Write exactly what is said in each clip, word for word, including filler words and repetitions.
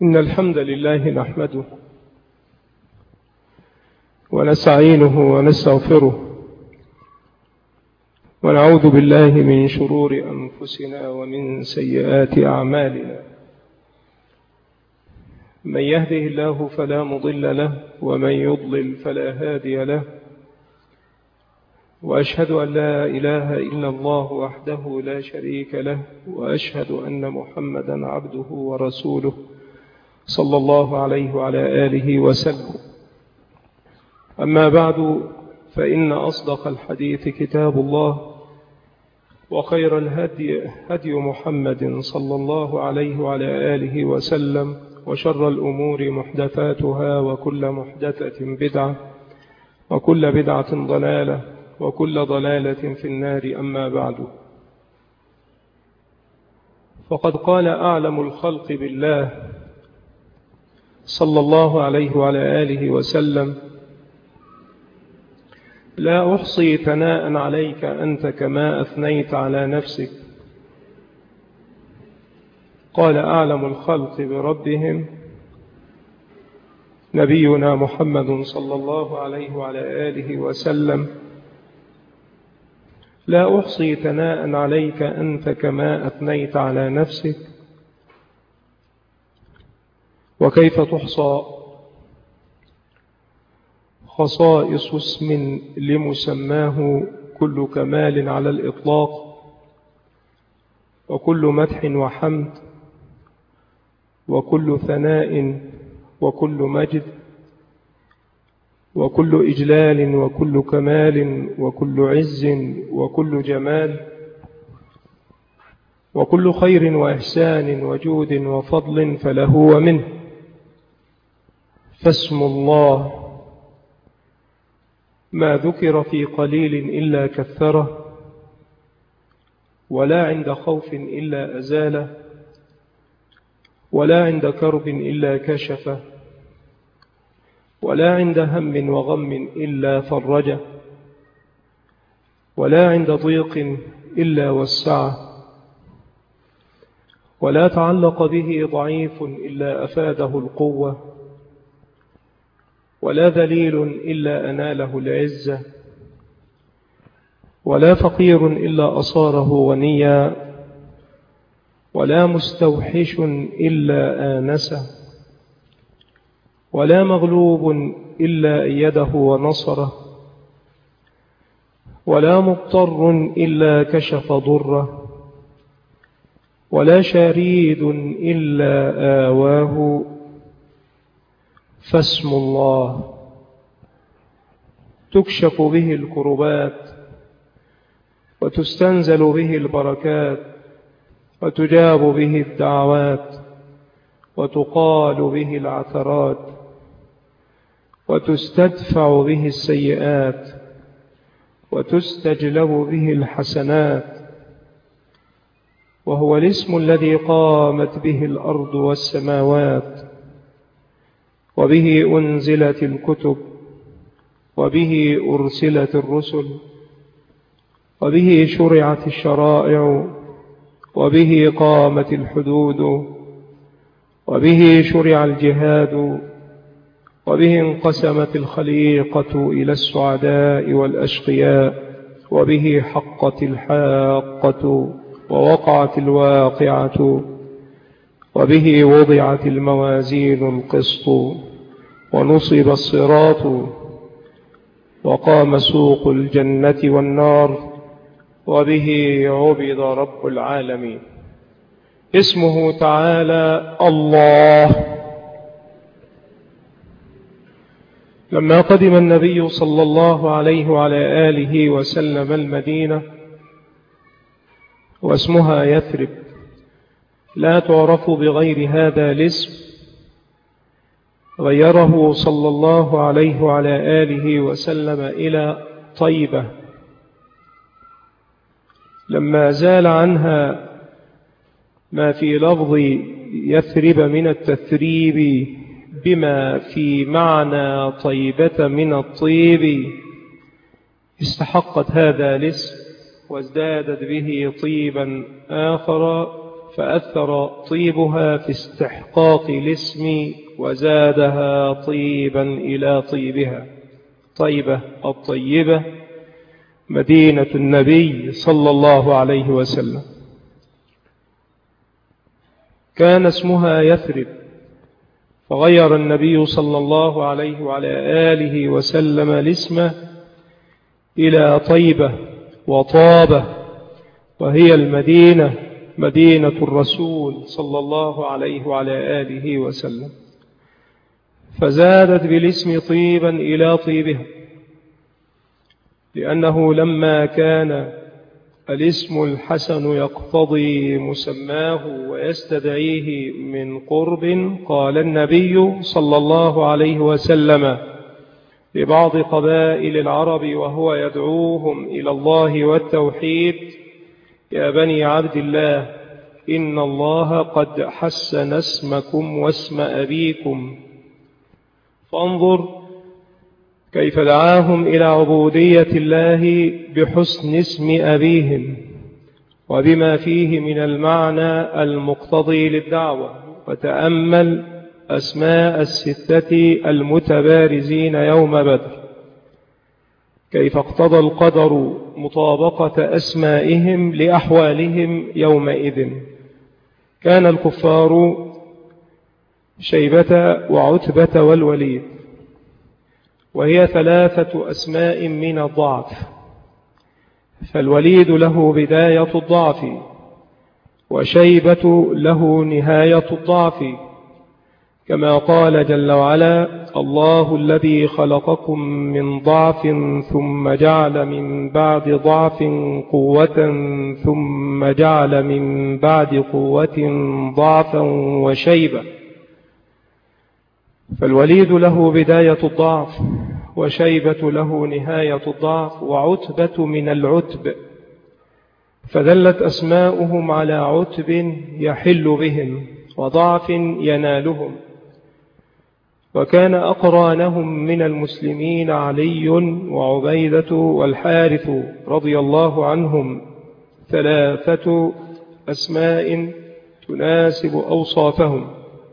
إن الحمد لله نحمده ونستعينه ونستغفره ونعوذ بالله من شرور أنفسنا ومن سيئات أعمالنا. من يهده الله فلا مضل له ومن يضلل فلا هادي له، وأشهد أن لا إله إلا الله وحده لا شريك له، وأشهد أن محمدا عبده ورسوله صلى الله عليه وعلى آله وسلم. أما بعد، فإن أصدق الحديث كتاب الله، وخير الهدي هدي محمد صلى الله عليه وعلى آله وسلم، وشر الأمور محدثاتها، وكل محدثة بدعة، وكل بدعة ضلالة، وكل ضلالة في النار. أما بعد، فقد قال أعلم الخلق بالله صلى الله عليه وعلى آله وسلم: لا أحصي ثناء عليك أنت كما أثنيت على نفسك. قال أعلم الخلق بربهم نبينا محمد صلى الله عليه وعلى آله وسلم: لا أحصي ثناء عليك أنت كما أثنيت على نفسك. وكيف تحصى خصائص اسم لمسماه كل كمال على الإطلاق، وكل مدح وحمد، وكل ثناء، وكل مجد، وكل إجلال، وكل كمال، وكل عز، وكل جمال، وكل خير وإحسان وجود وفضل فله ومنه. فاسم الله ما ذكر في قليل إلا كثره، ولا عند خوف إلا أزاله، ولا عند كرب إلا كشفه، ولا عند هم وغم إلا فرجه، ولا عند ضيق إلا وسعه، ولا تعلق به ضعيف إلا أفاده القوة، ولا ذليل إلا أناله العزة، ولا فقير إلا أصاره غنيا، ولا مستوحش إلا آنسه، ولا مغلوب إلا أيده ونصره، ولا مضطر إلا كشف ضره، ولا شريد إلا آواه. فاسم الله تكشف به الكربات، وتستنزل به البركات، وتجاب به الدعوات، وتقال به العثرات، وتستدفع به السيئات، وتستجلب به الحسنات. وهو الاسم الذي قامت به الأرض والسماوات، وبه أنزلت الكتب، وبه أرسلت الرسل، وبه شرعت الشرائع، وبه قامت الحدود، وبه شرع الجهاد، وبه انقسمت الخليقة إلى السعداء والأشقياء، وبه حقت الحاقة ووقعت الواقعة، وبه وضعت الموازين القسط، ونصب الصراط، وقام سوق الجنة والنار، وبه عبد رب العالمين. اسمه تعالى الله. لما قدم النبي صلى الله عليه وعلى آله وسلم المدينة، واسمها يثرب، لا تعرف بغير هذا الاسم، غيره صلى الله عليه وعلى آله وسلم إلى طيبة، لما زال عنها ما في لفظ يثرب من التثريب بما في معنى طيبة من الطيب، استحقت هذا الاسم وازدادت به طيبا آخر، فأثر طيبها في استحقاق الاسم وزادها طيبا إلى طيبها. طيبة الطيبة مدينة النبي صلى الله عليه وسلم. كان اسمها يثرب، فغير النبي صلى الله عليه وعلى آله وسلم الاسم إلى طيبة وطابة، وهي المدينة مدينة الرسول صلى الله عليه وعلى آله وسلم، فزادت بالاسم طيبا إلى طيبها، لأنه لما كان الاسم الحسن يقتضي مسماه ويستدعيه من قرب، قال النبي صلى الله عليه وسلم لبعض قبائل العرب وهو يدعوهم إلى الله والتوحيد: يا بني عبد الله، إن الله قد حسن اسمكم واسم أبيكم. فانظر كيف دعاهم إلى عبودية الله بحسن اسم أبيهم وبما فيه من المعنى المقتضي للدعوة. وتأمل أسماء الستة المتبارزين يوم بدر، كيف اقتضى القدر مطابقة أسمائهم لأحوالهم يومئذ. كان الكفار شيبة وعتبة والوليد، وهي ثلاثة أسماء من الضعف، فالوليد له بداية الضعف، وشيبة له نهاية الضعف، كما قال جل وعلا: الله الذي خلقكم من ضعف ثم جعل من بعد ضعف قوة ثم جعل من بعد قوة ضعفا وشيبة. فالوليد له بداية الضعف، وشيبة له نهاية الضعف، وعتبة من العتب، فدلت أسماؤهم على عتب يحل بهم وضعف ينالهم. وكان أقرانهم من المسلمين علي وعبيدة والحارث رضي الله عنهم، ثلاثة أسماء تناسب أوصافهم.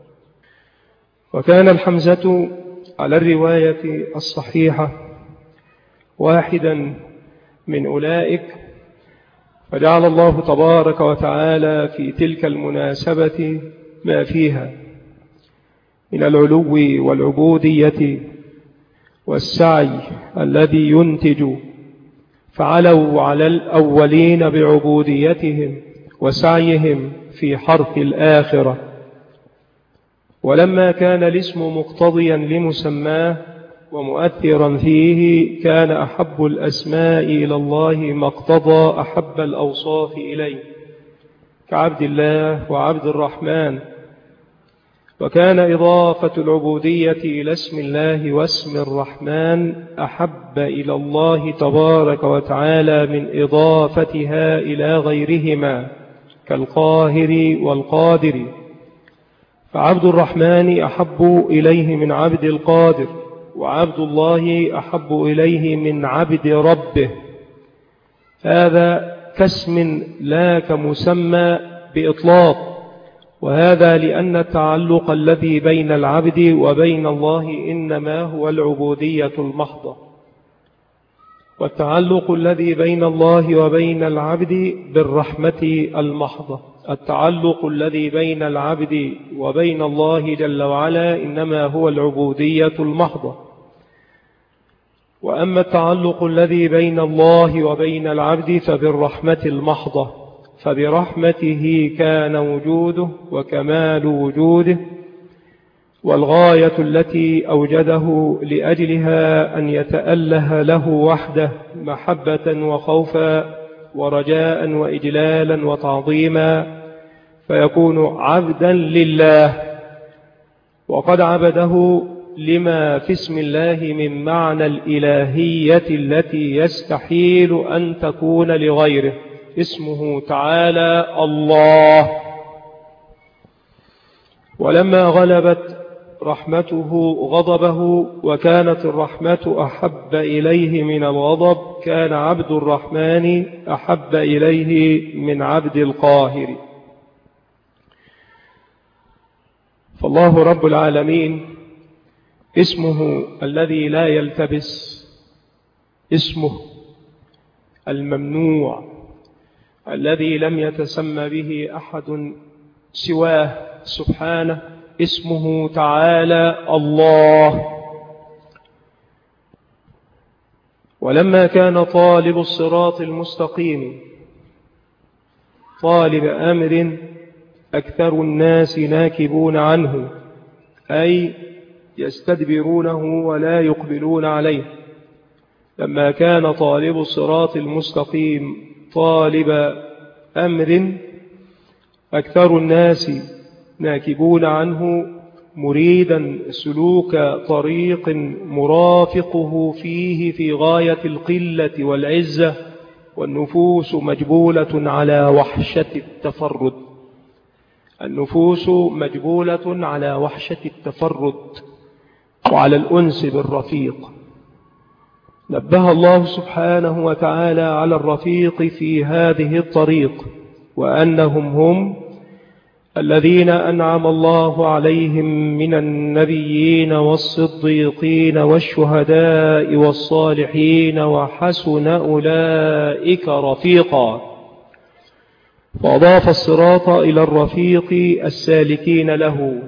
وكان الحمزة على الرواية الصحيحة واحدا من أولئك، فجعل الله تبارك وتعالى في تلك المناسبة ما فيها من العلو والعبودية والسعي الذي ينتج، فعلوا على الأولين بعبوديتهم وسعيهم في حرث الآخرة. ولما كان الاسم مقتضيا لمسماه ومؤثرا فيه، كان أحب الأسماء إلى الله ما اقتضى أحب الأوصاف إليه، كعبد الله وعبد الرحمن. وكان إضافة العبودية إلى اسم الله واسم الرحمن أحب إلى الله تبارك وتعالى من إضافتها إلى غيرهما كالقاهر والقادر. فعبد الرحمن أحب إليه من عبد القادر، وعبد الله أحب إليه من عبد ربه. هذا كاسم لا كمسمى بإطلاق، وهذا لأن التعلق الذي بين العبد وبين الله إنما هو العبودية المحضة، والتعلق الذي بين الله وبين العبد بالرحمة المحضة. التعلق الذي بين العبد وبين الله جل وعلا إنما هو العبودية المحضة. وأما التعلق الذي بين الله وبين العبد فبالرحمة المحضة، فبرحمته كان وجوده وكمال وجوده، والغاية التي أوجده لأجلها أن يتأله له وحده محبة وخوفا ورجاء وإجلالا وتعظيما، فيكون عبدا لله. وقد عبده لما في اسم الله من معنى الإلهية التي يستحيل أن تكون لغيره. اسمه تعالى الله. ولما غلبت رحمته غضبه وكانت الرحمة أحب إليه من الغضب، كان عبد الرحمن أحب إليه من عبد القاهر. فالله رب العالمين اسمه الذي لا يلتبس، اسمه الممنوع الذي لم يتسمى به أحد سواه سبحانه، اسمه تعالى الله. ولما كان طالب الصراط المستقيم طالب أمر أكثر الناس ناكبون عنه، أي يستدبرونه ولا يقبلون عليه، لما كان طالب الصراط المستقيم طالب أمر أكثر الناس ناكبون عنه، مريدا سلوك طريق مرافقه فيه في غاية القلة والعزة، والنفوس مجبولة على وحشة التفرد، النفوس مجبولة على وحشة التفرد وعلى الأنس بالرفيق. نبه الله سبحانه وتعالى على الرفيق في هذه الطريق، وأنهم هم الذين أنعم الله عليهم من النبيين والصديقين والشهداء والصالحين وحسن أولئك رفيقا. فأضاف الصراط إلى الرفيق السالكين له،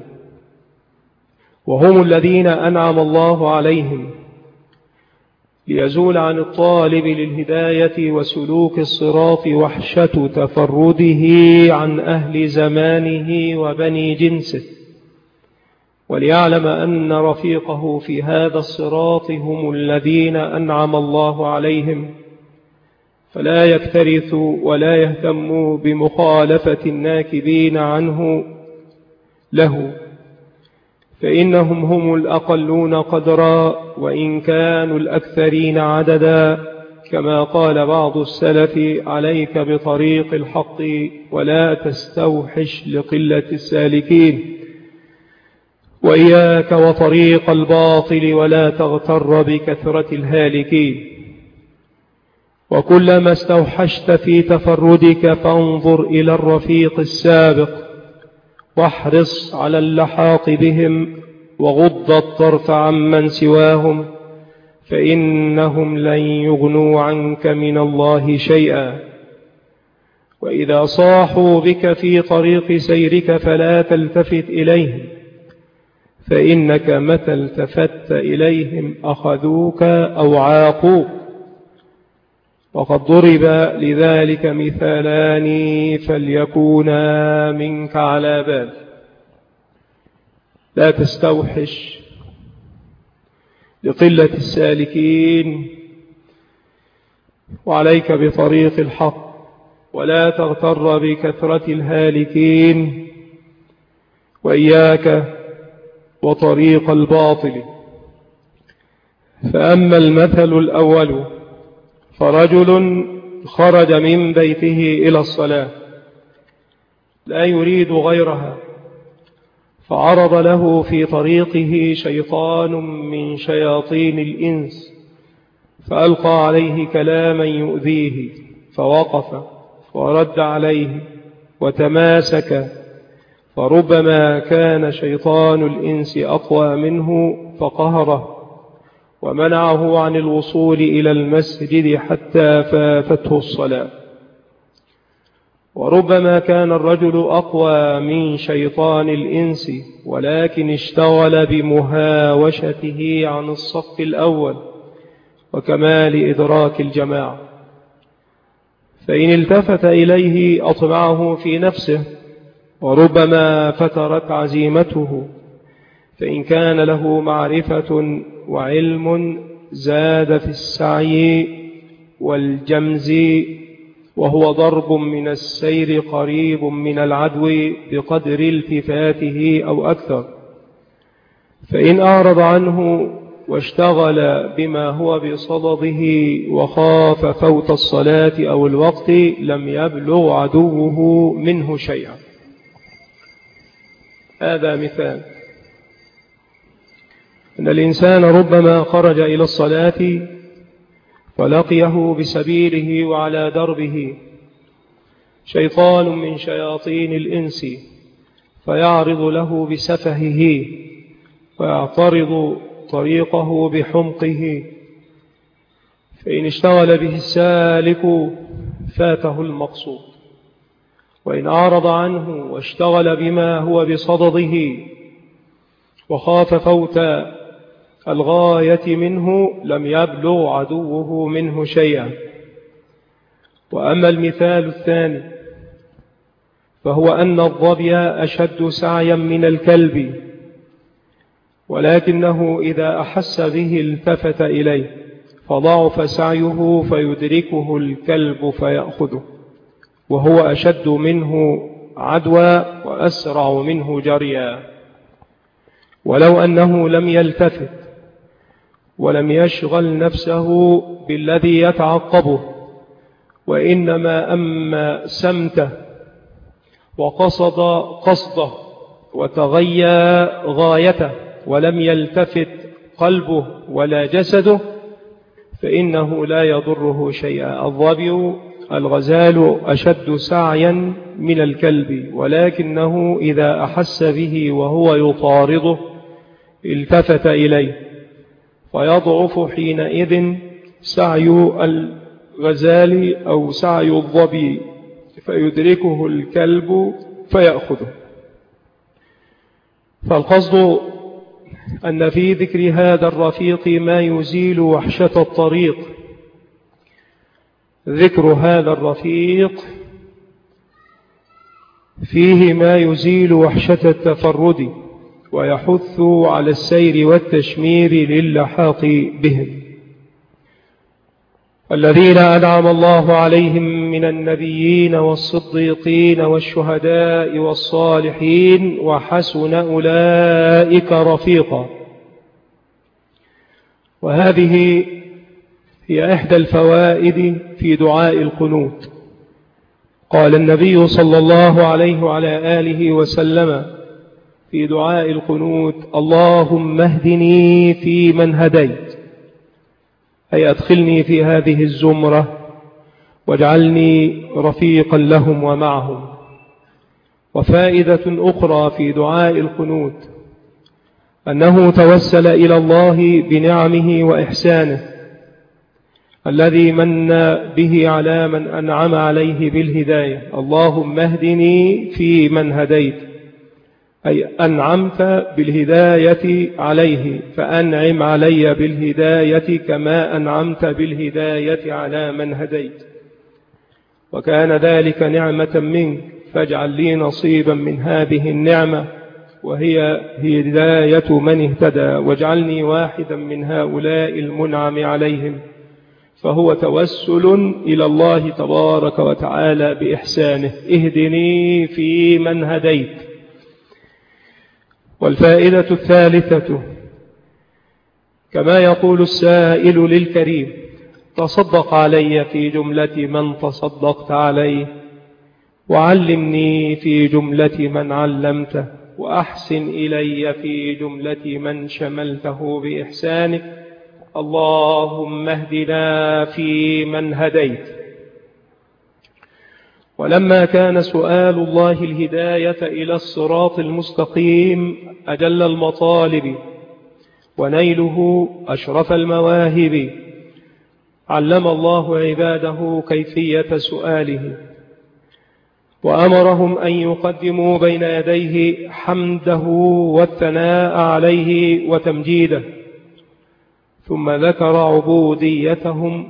وهم الذين أنعم الله عليهم، ليزول عن الطالب للهداية وسلوك الصراط وحشة تفرده عن أهل زمانه وبني جنسه، وليعلم أن رفيقه في هذا الصراط هم الذين أنعم الله عليهم، فلا يكترثوا ولا يهتموا بمخالفة الناكبين عنه له، فإنهم هم الأقلون قدرا وإن كانوا الأكثرين عددا، كما قال بعض السلف: عليك بطريق الحق ولا تستوحش لقلة السالكين، وإياك وطريق الباطل ولا تغتر بكثرة الهالكين. وكلما استوحشت في تفردك فانظر إلى الرفيق السابق، واحرص على اللحاق بهم، وغض الطرف عمن سواهم، فإنهم لن يغنوا عنك من الله شيئا. وإذا صاحوا بك في طريق سيرك فلا تلتفت إليهم، فإنك متى التفت إليهم أخذوك أو عاقوك. وقد ضرب لذلك مثالان فليكونا منك على بال: لا تستوحش لقلة السالكين، وعليك بطريق الحق، ولا تغتر بكثرة الهالكين، وإياك وطريق الباطل. فأما المثل الأول فرجل خرج من بيته إلى الصلاة لا يريد غيرها، فعرض له في طريقه شيطان من شياطين الإنس، فألقى عليه كلاما يؤذيه، فوقف ورد عليه وتماسك، فربما كان شيطان الإنس أقوى منه فقهره ومنعه عن الوصول إلى المسجد حتى فاتته الصلاة، وربما كان الرجل أقوى من شيطان الإنس ولكن اشتغل بمهاوشته عن الصف الأول وكمال إدراك الجماعة، فإن التفت إليه أطمعه في نفسه، وربما فترت عزيمته، فإن كان له معرفة وعلم زاد في السعي والجمز، وهو ضرب من السير قريب من العدو بقدر التفاته أو أكثر. فإن أعرض عنه واشتغل بما هو بصدده وخاف فوت الصلاة أو الوقت لم يبلغ عدوه منه شيئا. هذا مثال أن الإنسان ربما خرج إلى الصلاة فلقيه بسبيله وعلى دربه شيطان من شياطين الإنس، فيعرض له بسفهه ويعترض طريقه بحمقه، فإن اشتغل به السالك فاته المقصود، وإن أعرض عنه واشتغل بما هو بصدده وخاف فوت الغاية منه لم يبلغ عدوه منه شيئا. وأما المثال الثاني فهو أن الظبي أشد سعيا من الكلب، ولكنه إذا أحس به التفت إليه فضعف سعيه فيدركه الكلب فيأخذه، وهو أشد منه عدوى وأسرع منه جريا. ولو أنه لم يلتفت ولم يشغل نفسه بالذي يتعقبه، وإنما أما سمته وقصد قصده وتغيى غايته ولم يلتفت قلبه ولا جسده فإنه لا يضره شيئا. الظبي الغزال أشد سعيا من الكلب، ولكنه إذا أحس به وهو يطارده التفت إليه فيضعف حينئذ سعي الغزال أو سعي الظبي فيدركه الكلب فيأخذه. فالقصد أن في ذكر هذا الرفيق ما يزيل وحشة الطريق، ذكر هذا الرفيق فيه ما يزيل وحشة التفرد ويحث على السير والتشمير للحاق بهم، الذين أنعم الله عليهم من النبيين والصديقين والشهداء والصالحين وحسن أولئك رفيقا. وهذه هي إحدى الفوائد في دعاء القنوت. قال النبي صلى الله عليه وعلى آله وسلم في دعاء القنوت: اللهم اهدني في من هديت، أي أدخلني في هذه الزمرة واجعلني رفيقا لهم ومعهم. وفائدة أخرى في دعاء القنوت أنه توسل إلى الله بنعمه وإحسانه الذي من به على من أنعم عليه بالهداية. اللهم اهدني في من هديت، أي أنعمت بالهداية عليه فأنعم علي بالهداية كما أنعمت بالهداية على من هديت، وكان ذلك نعمة منك فاجعل لي نصيبا من هذه النعمة وهي هداية من اهتدى، واجعلني واحدا من هؤلاء المنعم عليهم. فهو توسل إلى الله تبارك وتعالى بإحسانه: اهدني في من هديت. والفائدة الثالثة كما يقول السائل للكريم: تصدق علي في جملة من تصدقت عليه، وعلمني في جملة من علمته، وأحسن إلي في جملة من شملته بإحسانك. اللهم اهدنا في من هديت. ولما كان سؤال الله الهداية إلى الصراط المستقيم أجل المطالب ونيله أشرف المواهب، علم الله عباده كيفية سؤاله، وأمرهم أن يقدموا بين يديه حمده والثناء عليه وتمجيده، ثم ذكر عبوديتهم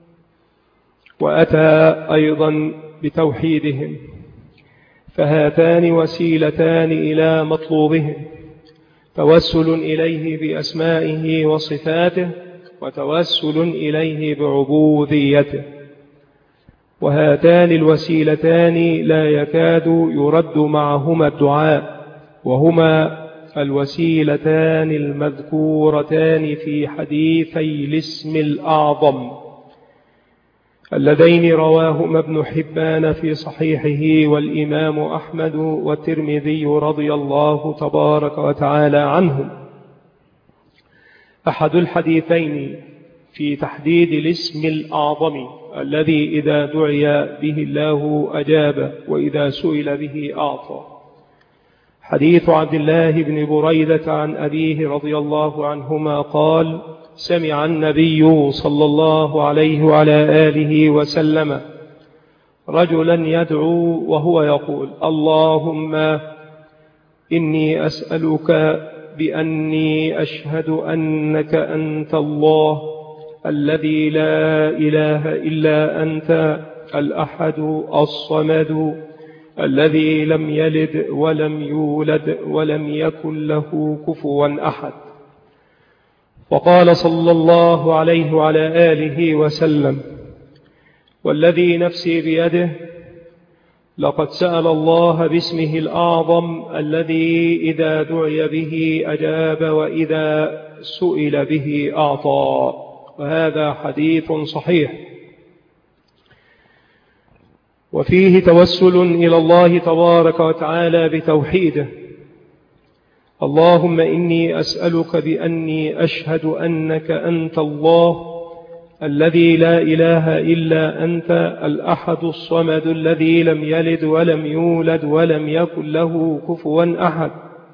وأتى أيضا بتوحيدهم. فهاتان وسيلتان إلى مطلوبهم: توسل إليه بأسمائه وصفاته، وتوسل إليه بعبوديته. وهاتان الوسيلتان لا يكاد يرد معهما الدعاء، وهما الوسيلتان المذكورتان في حديثي الاسم الأعظم اللذين رواهما ابن حبان في صحيحه والإمام أحمد والترمذي رضي الله تبارك وتعالى عنهم. أحد الحديثين في تحديد الاسم الأعظم الذي إذا دعي به الله أجاب، وإذا سئل به أعطى. حديث عبد الله بن بريدة عن أبيه رضي الله عنهما قال: سمع النبي صلى الله عليه وعلى آله وسلم رجلا يدعو وهو يقول: اللهم إني أسألك بأني أشهد أنك أنت الله الذي لا إله إلا أنت الأحد الصمد الذي لم يلد ولم يولد ولم يكن له كفوا أحد. وقال صلى الله عليه وعلى آله وسلم: والذي نفسي بيده لقد سأل الله باسمه الأعظم الذي إذا دعي به أجاب وإذا سئل به أعطى. وهذا حديث صحيح، وفيه توسل إلى الله تبارك وتعالى بتوحيده. اللهم إني أسألك بأني أشهد أنك أنت الله الذي لا إله إلا أنت الأحد الصمد الذي لم يلد ولم يولد ولم يكن له كفوا أحد.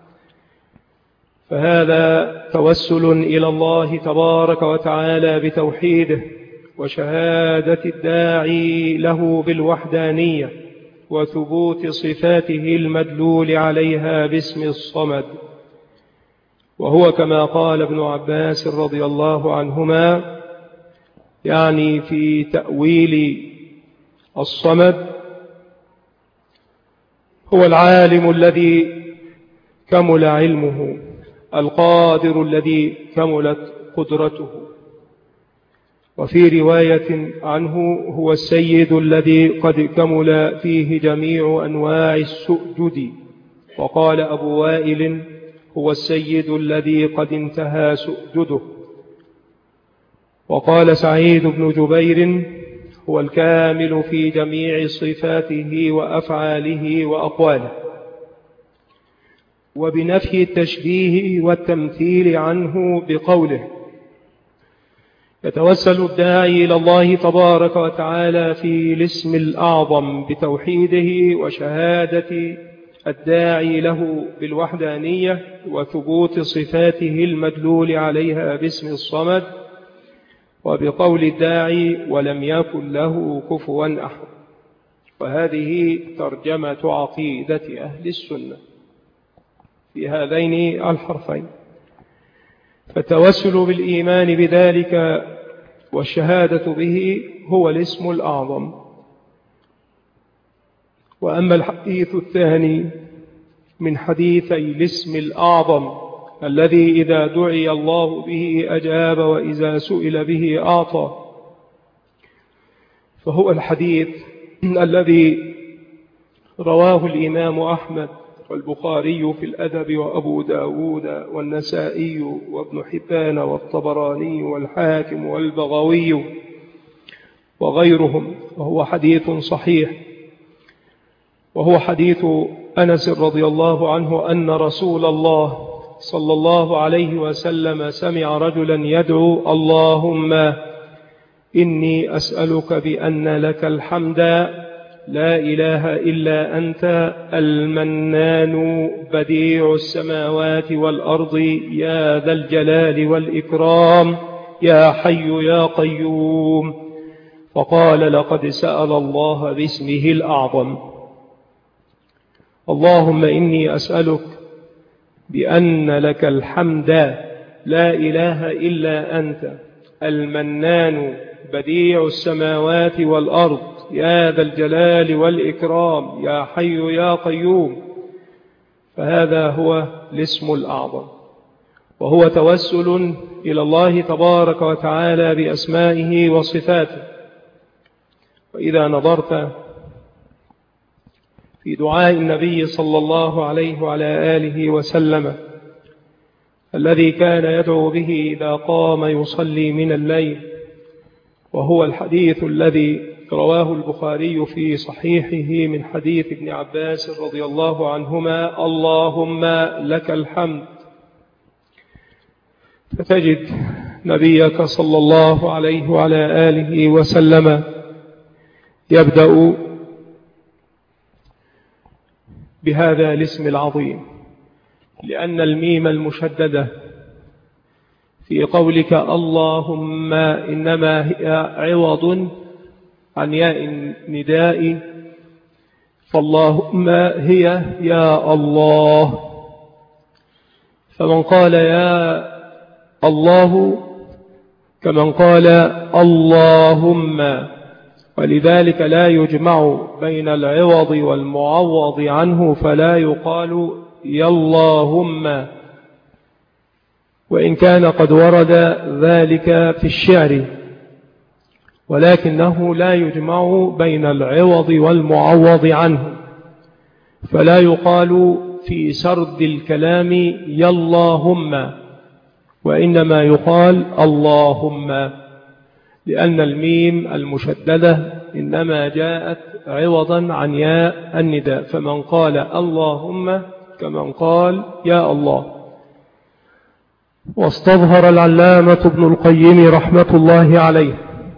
فهذا توسل إلى الله تبارك وتعالى بتوحيده وشهادة الداعي له بالوحدانية وثبوت صفاته المدلول عليها باسم الصمد. وهو كما قال ابن عباس رضي الله عنهما، يعني في تأويل الصمد: هو العالم الذي كمل علمه، القادر الذي كملت قدرته. وفي رواية عنه: هو السيد الذي قد كمل فيه جميع أنواع السؤدد. وقال أبو وائل: هو السيد الذي قد انتهى سؤدده. وقال سعيد بن جبير: هو الكامل في جميع صفاته وأفعاله وأقواله. وبنفي التشبيه والتمثيل عنه بقوله: يتوسل الداعي إلى الله تبارك وتعالى في الاسم الأعظم بتوحيده وشهادة الداعي له بالوحدانية وثبوت صفاته المدلول عليها باسم الصمد، وبقول الداعي: ولم يكن له كفوا أحد. وهذه ترجمة عقيدة أهل السنة في هذين الحرفين. فالتوسل بالإيمان بذلك والشهادة به هو الاسم الأعظم. وأما الحديث الثاني من حديثي الاسم الأعظم الذي إذا دعي الله به أجاب وإذا سئل به أعطى، فهو الحديث الذي رواه الإمام أحمد والبخاري في الأدب وأبو داود والنسائي وابن حبان والطبراني والحاكم والبغوي وغيرهم، وهو حديث صحيح. وهو حديث أنس رضي الله عنه أن رسول الله صلى الله عليه وسلم سمع رجلا يدعو: اللهم إني أسألك بأن لك الحمد لا إله إلا أنت المنان بديع السماوات والأرض يا ذا الجلال والإكرام يا حي يا قيوم. فقال: لقد سأل الله باسمه الأعظم. اللهم إني أسألك بأن لك الحمد لا إله إلا أنت المنان بديع السماوات والأرض يا ذا الجلال والإكرام يا حي يا قيوم. فهذا هو الاسم الأعظم، وهو توسل إلى الله تبارك وتعالى بأسمائه وصفاته. وإذا نظرت في دعاء النبي صلى الله عليه وعلى آله وسلم الذي كان يدعو به إذا قام يصلي من الليل، وهو الحديث الذي رواه البخاري في صحيحه من حديث ابن عباس رضي الله عنهما: اللهم لك الحمد. فتجد نبيك صلى الله عليه وعلى آله وسلم يبدأ بهذا الاسم العظيم: لأن الميم المشددة في قولك اللهم إنما هي عوض عن ياء النداء، فاللهم هي يا الله، فمن قال يا الله كمن قال اللهم، ولذلك لا يجمع بين العوض والمعوض عنه، فلا يقال يا اللهم، وإن كان قد ورد ذلك في الشعر، ولكنه لا يجمع بين العوض والمعوض عنه، فلا يقال في سرد الكلام يا اللهم، وإنما يقال اللهم، لأن الميم المشددة إنما جاءت عوضا عن ياء النداء، فمن قال اللهم كمن قال يا الله. واستظهر العلامة ابن القيم رحمة الله عليه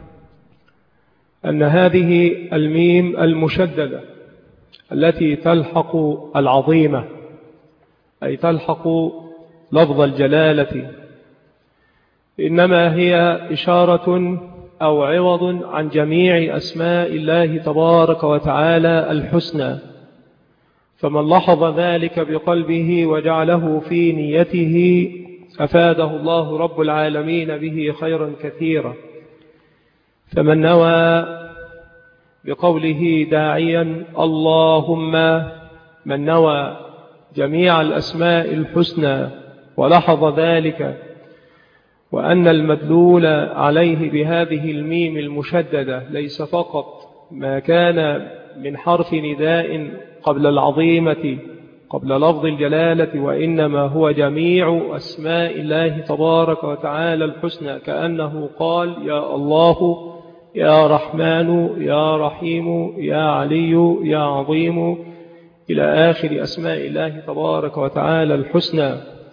أن هذه الميم المشددة التي تلحق العظيمة، أي تلحق لفظ الجلالة، إنما هي إشارة أو عوض عن جميع أسماء الله تبارك وتعالى الحسنى، فمن لحظ ذلك بقلبه وجعله في نيته أفاده الله رب العالمين به خيرا كثيرا. فمن نوى بقوله داعيا اللهم، من نوى جميع الأسماء الحسنى ولحظ ذلك، وأن المدلول عليه بهذه الميم المشددة ليس فقط ما كان من حرف نداء قبل العظيمة قبل لفظ الجلالة، وإنما هو جميع أسماء الله تبارك وتعالى الحسنى، كأنه قال يا الله يا رحمن يا رحيم يا علي يا عظيم إلى آخر أسماء الله تبارك وتعالى الحسنى.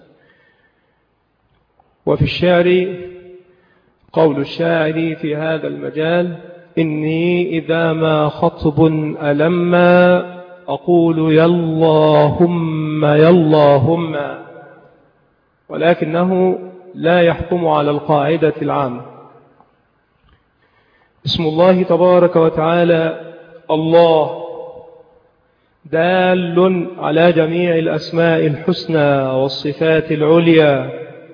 وفي الشعر قول الشاعر في هذا المجال: إني إذا ما خطب ألما أقول يا اللهم يا اللهم، ولكنه لا يحكم على القاعدة العامة. اسم الله تبارك وتعالى الله دال على جميع الأسماء الحسنى والصفات العليا،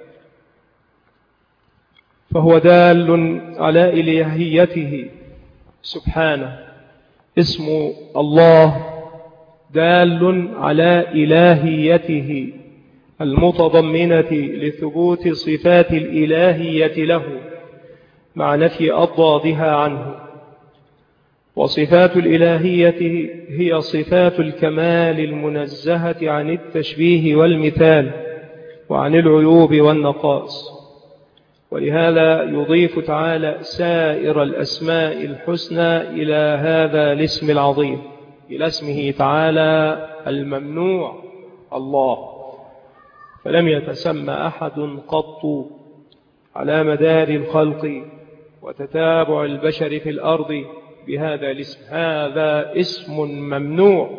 فهو دال على إلهيته سبحانه. اسم الله دال على إلهيته المتضمنة لثبوت صفات الإلهية له مع نفي أضدادها عنه. وصفات الإلهية هي صفات الكمال المنزهة عن التشبيه والمثال وعن العيوب والنقائص، ولهذا يضيف تعالى سائر الأسماء الحسنى إلى هذا الاسم العظيم، إلى اسمه تعالى الممنوع الله، فلم يتسمى أحد قط على مدار الخلق وتتابع البشر في الأرض بهذا الاسم. هذا اسم ممنوع،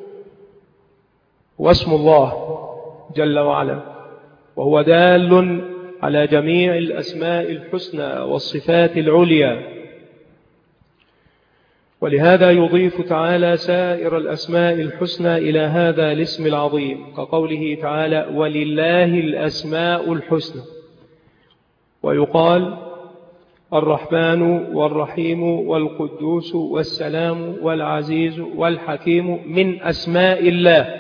واسم الله جل وعلا، وهو دال على جميع الأسماء الحسنى والصفات العليا، ولهذا يضيف تعالى سائر الأسماء الحسنى إلى هذا الاسم العظيم، كقوله تعالى ولله الأسماء الحسنى، ويقال الرحمن والرحيم والقدوس والسلام والعزيز والحكيم من أسماء الله.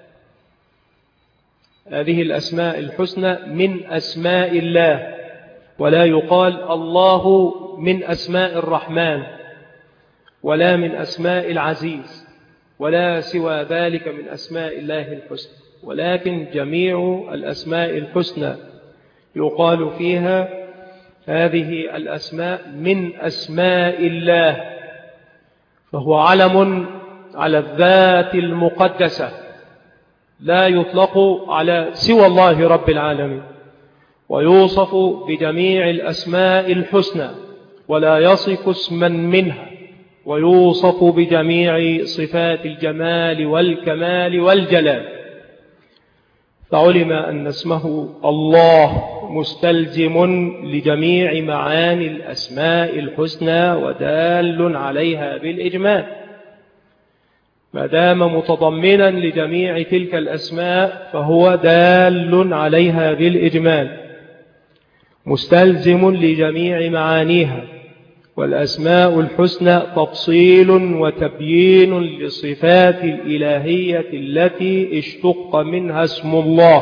هذه الأسماء الحسنى من أسماء الله، ولا يقال الله من أسماء الرحمن ولا من أسماء العزيز ولا سوى ذلك من أسماء الله الحسنى، ولكن جميع الأسماء الحسنى يقال فيها هذه الأسماء من أسماء الله، فهو علم على الذات المقدسة لا يطلق على سوى الله رب العالمين، ويوصف بجميع الأسماء الحسنى ولا يصف اسما منها، ويوصف بجميع صفات الجمال والكمال والجلال. فعلم أن اسمه الله مستلزم لجميع معاني الأسماء الحسنى ودال عليها بالإجمال، ما دام متضمنا لجميع تلك الأسماء فهو دال عليها بالإجمال مستلزم لجميع معانيها. والأسماء الحسنى تفصيل وتبيين للصفات الإلهية التي اشتق منها اسم الله،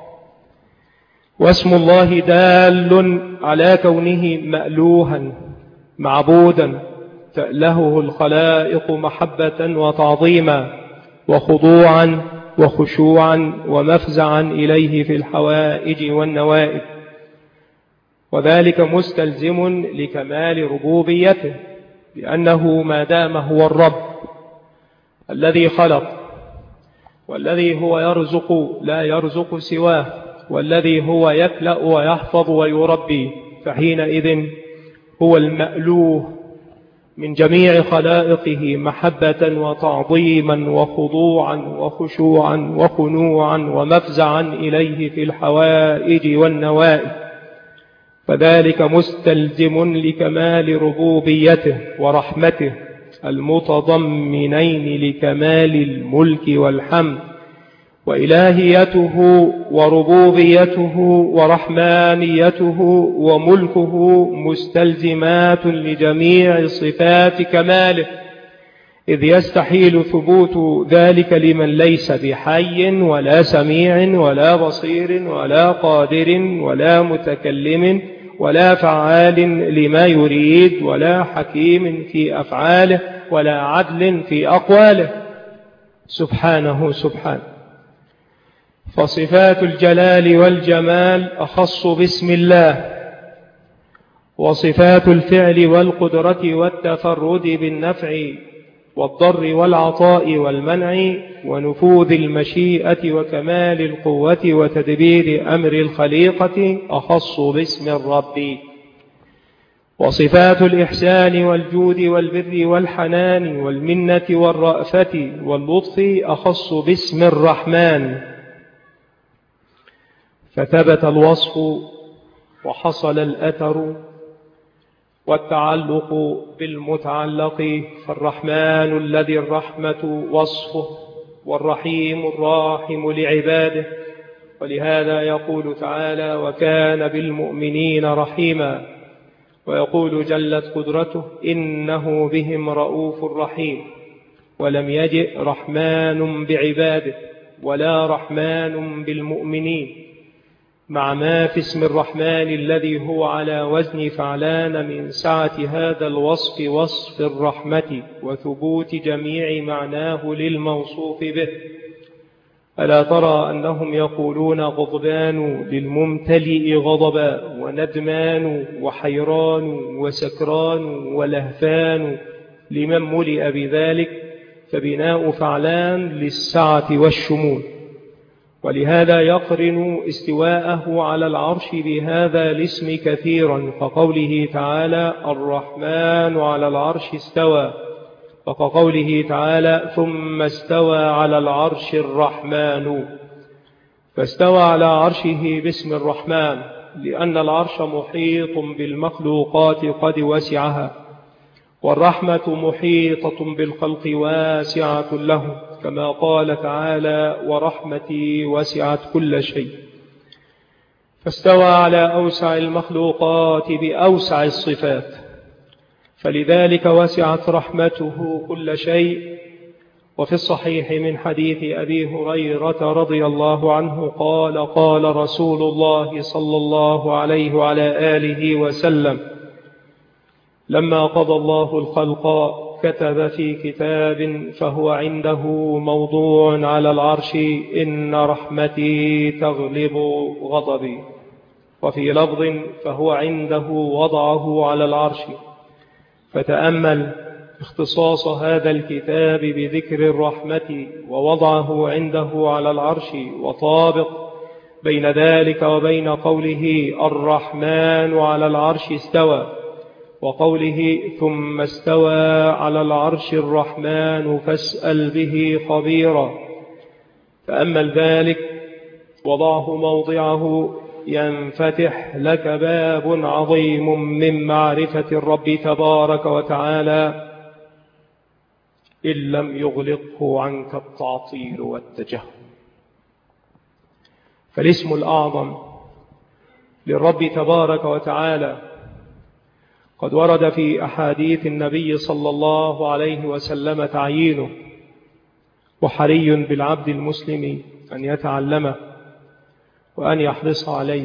واسم الله دال على كونه مألوها معبودا تألهه الخلائق محبة وتعظيما وخضوعا وخشوعا ومفزعا إليه في الحوائج والنوائب، وذلك مستلزم لكمال ربوبيته، لأنه ما دام هو الرب الذي خلق والذي هو يرزق لا يرزق سواه والذي هو يكلأ ويحفظ ويربي، فحينئذ هو المألوه من جميع خلائقه محبة وتعظيما وخضوعا وخشوعا وخنوعا ومفزعا إليه في الحوائج والنوائب، فذلك مستلزم لكمال ربوبيته ورحمته المتضمنين لكمال الملك والحمد، وإلهيته وربوبيته ورحمانيته وملكه مستلزمات لجميع صفات كماله، إذ يستحيل ثبوت ذلك لمن ليس بحي ولا سميع ولا بصير ولا قادر ولا متكلم ولا فعال لما يريد ولا حكيم في أفعاله ولا عدل في أقواله سبحانه سبحانه. فصفات الجلال والجمال أخص باسم الله، وصفات الفعل والقدرة والتفرد بالنفع والضر والعطاء والمنع ونفوذ المشيئة وكمال القوة وتدبير أمر الخليقة أخص باسم الرب، وصفات الإحسان والجود والبر والحنان والمنة والرأفة واللطف أخص باسم الرحمن، فثبت الوصف وحصل الأثر والتعلق بالمتعلق، فالرحمن الذي الرحمة وصفه والرحيم الراحم لعباده، ولهذا يقول تعالى وكان بالمؤمنين رحيما، ويقول جلت قدرته إنه بهم رؤوف رحيم، ولم يجئ رحمن بعباده ولا رحمن بالمؤمنين، مع ما في اسم الرحمن الذي هو على وزن فعلان من سعة هذا الوصف وصف الرحمة وثبوت جميع معناه للموصوف به. ألا ترى أنهم يقولون غضبان للممتلئ غضبا وندمان وحيران وسكران ولهفان لمن ملئ بذلك، فبناء فعلان للسعة والشمول، ولهذا يقرن استواءه على العرش بهذا الاسم كثيرا، فقوله تعالى الرحمن على العرش استوى، وكقوله تعالى ثم استوى على العرش الرحمن، فاستوى على عرشه باسم الرحمن لأن العرش محيط بالمخلوقات قد وسعها، والرحمة محيطة بالخلق واسعة له، كما قال تعالى ورحمتي وسعت كل شيء، فاستوى على أوسع المخلوقات بأوسع الصفات، فلذلك وسعت رحمته كل شيء. وفي الصحيح من حديث أبي هريرة رضي الله عنه قال قال رسول الله صلى الله عليه وعلى آله وسلم لما قضى الله الخلق كتب في كتاب فهو عنده موضوع على العرش إن رحمتي تغلب غضبي، وفي لفظ فهو عنده وضعه على العرش. فتأمل اختصاص هذا الكتاب بذكر الرحمة ووضعه عنده على العرش، وطابق بين ذلك وبين قوله الرحمن على العرش استوى وقوله ثم استوى على العرش الرحمن فاسأل به خبيرا. تأمل ذلك وضعه موضعه ينفتح لك باب عظيم من معرفة الرب تبارك وتعالى، إن لم يغلقه عنك التعطيل والتجهم. فالاسم الأعظم للرب تبارك وتعالى قد ورد في أحاديث النبي صلى الله عليه وسلم تعيينه، وحري بالعبد المسلم أن يتعلمه وأن يحرص عليه.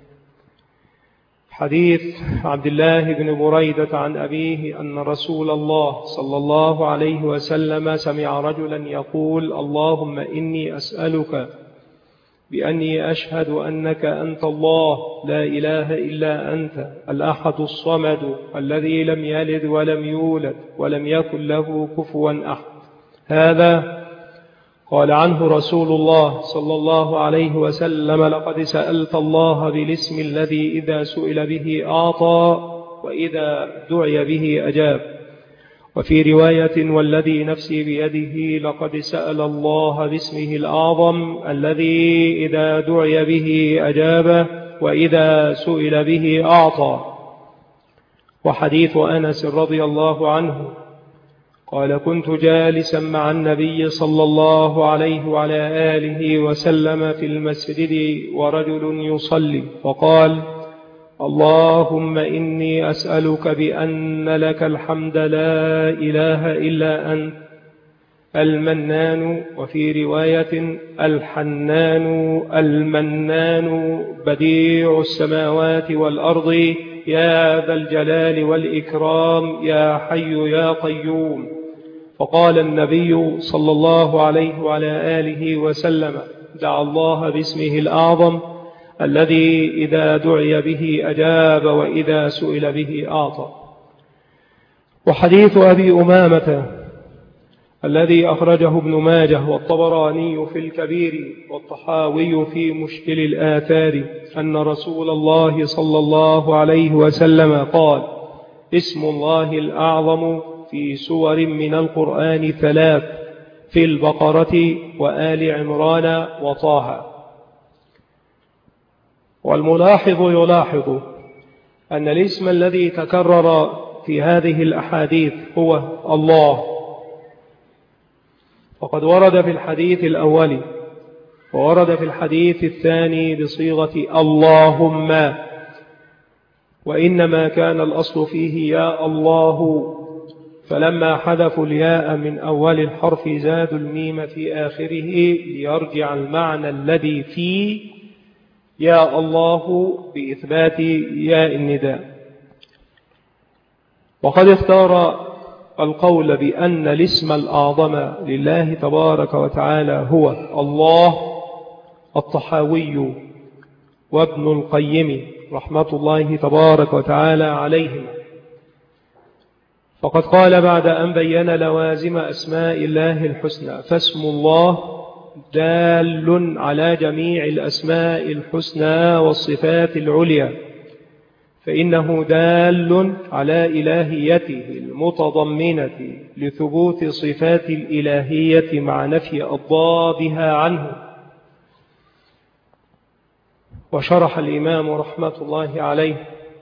حديث عبد الله بن بريدة عن أبيه أن رسول الله صلى الله عليه وسلم سمع رجلا يقول: اللهم إني أسألك بأني أشهد أنك أنت الله لا إله إلا أنت الأحد الصمد الذي لم يلد ولم يولد ولم يكن له كفوا أحد. هذا قال عنه رسول الله صلى الله عليه وسلم: لقد سألت الله بالاسم الذي إذا سئل به أعطى وإذا دعي به أجاب. وفي رواية: والذي نفسي بيده لقد سأل الله باسمه الأعظم الذي إذا دعي به أجاب وإذا سئل به أعطى. وحديث أنس رضي الله عنه قال: كنت جالسا مع النبي صلى الله عليه وعلى آله وسلم في المسجد ورجل يصلي فقال: اللهم إني أسألك بأن لك الحمد لا إله إلا أنت المنان، وفي رواية الحنان المنان بديع السماوات والأرض يا ذا الجلال والإكرام يا حي يا قيوم. فقال النبي صلى الله عليه وعلى آله وسلم: دعا الله باسمه الأعظم الذي إذا دعي به أجاب وإذا سئل به أعطى. وحديث أبي أمامة الذي أخرجه ابن ماجه والطبراني في الكبير والطحاوي في مشكل الآثار أن رسول الله صلى الله عليه وسلم قال: اسم الله الأعظم في سور من القرآن ثلاث: في البقرة وآل عمران وطه. والملاحظ يلاحظ أن الاسم الذي تكرر في هذه الأحاديث هو الله، وقد ورد في الحديث الأول وورد في الحديث الثاني بصيغة اللهم، وإنما كان الأصل فيه يا الله، فلما حذفوا الياء من أول الحرف زادوا الميم في آخره ليرجع المعنى الذي فيه يا الله بإثبات ياء النداء. وقد اختار القول بأن الاسم الأعظم لله تبارك وتعالى هو الله الطحاوي وابن القيم رحمة الله تبارك وتعالى عليهما، فقد قال بعد أن بين لوازم أسماء الله الحسنى: فاسم الله دال على جميع الأسماء الحسنى والصفات العليا، فإنه دال على إلهيته المتضمنة لثبوت صفات الإلهية مع نفي أضدادها عنه. وشرح الإمام رحمة الله عليه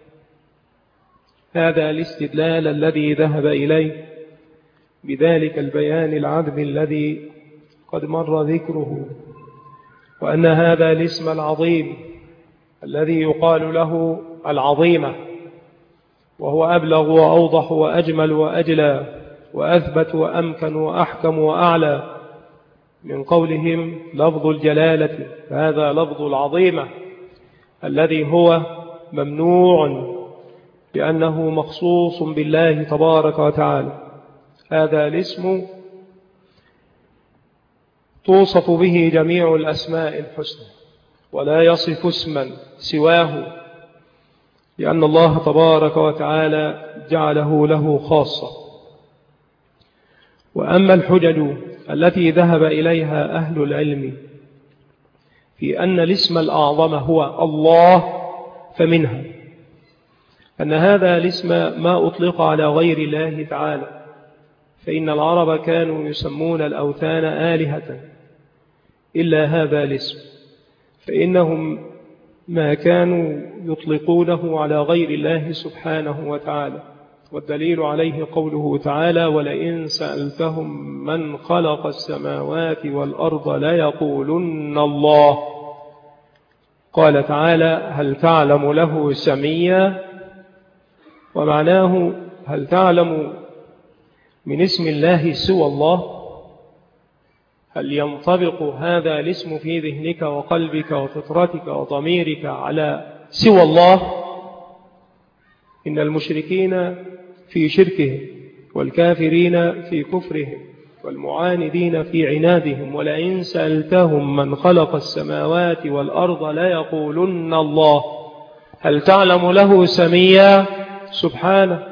هذا الاستدلال الذي ذهب إليه بذلك البيان العذب الذي قد مر ذكره، وأن هذا الاسم العظيم الذي يقال له العظيمة، وهو أبلغ وأوضح وأجمل وأجلى وأثبت وأمكن وأحكم وأعلى من قولهم لفظ الجلالة، فهذا لفظ العظيمة الذي هو ممنوع لأنه مخصوص بالله تبارك وتعالى. هذا الاسم توصف به جميع الأسماء الحسنى، ولا يصف اسما سواه، لأن الله تبارك وتعالى جعله له خاصة. وأما الحجج التي ذهب إليها أهل العلم في أن الاسم الأعظم هو الله، فمنها أن هذا الاسم ما أطلق على غير الله تعالى، فإن العرب كانوا يسمون الأوثان آلهة إلا هذا الاسم، فإنهم ما كانوا يطلقونه على غير الله سبحانه وتعالى. والدليل عليه قوله تعالى: ولئن سألتهم من خلق السماوات والأرض ليقولن الله. قال تعالى: هل تعلم له سميا؟ ومعناه هل تعلم من اسم الله سوى الله؟ هل ينطبق هذا الاسم في ذهنك وقلبك وفطرتك وضميرك على سوى الله؟ إن المشركين في شركهم، والكافرين في كفرهم، والمعاندين في عنادهم، ولئن سألتهم من خلق السماوات والأرض ليقولن الله. هل تعلم له سميا؟ سبحانه.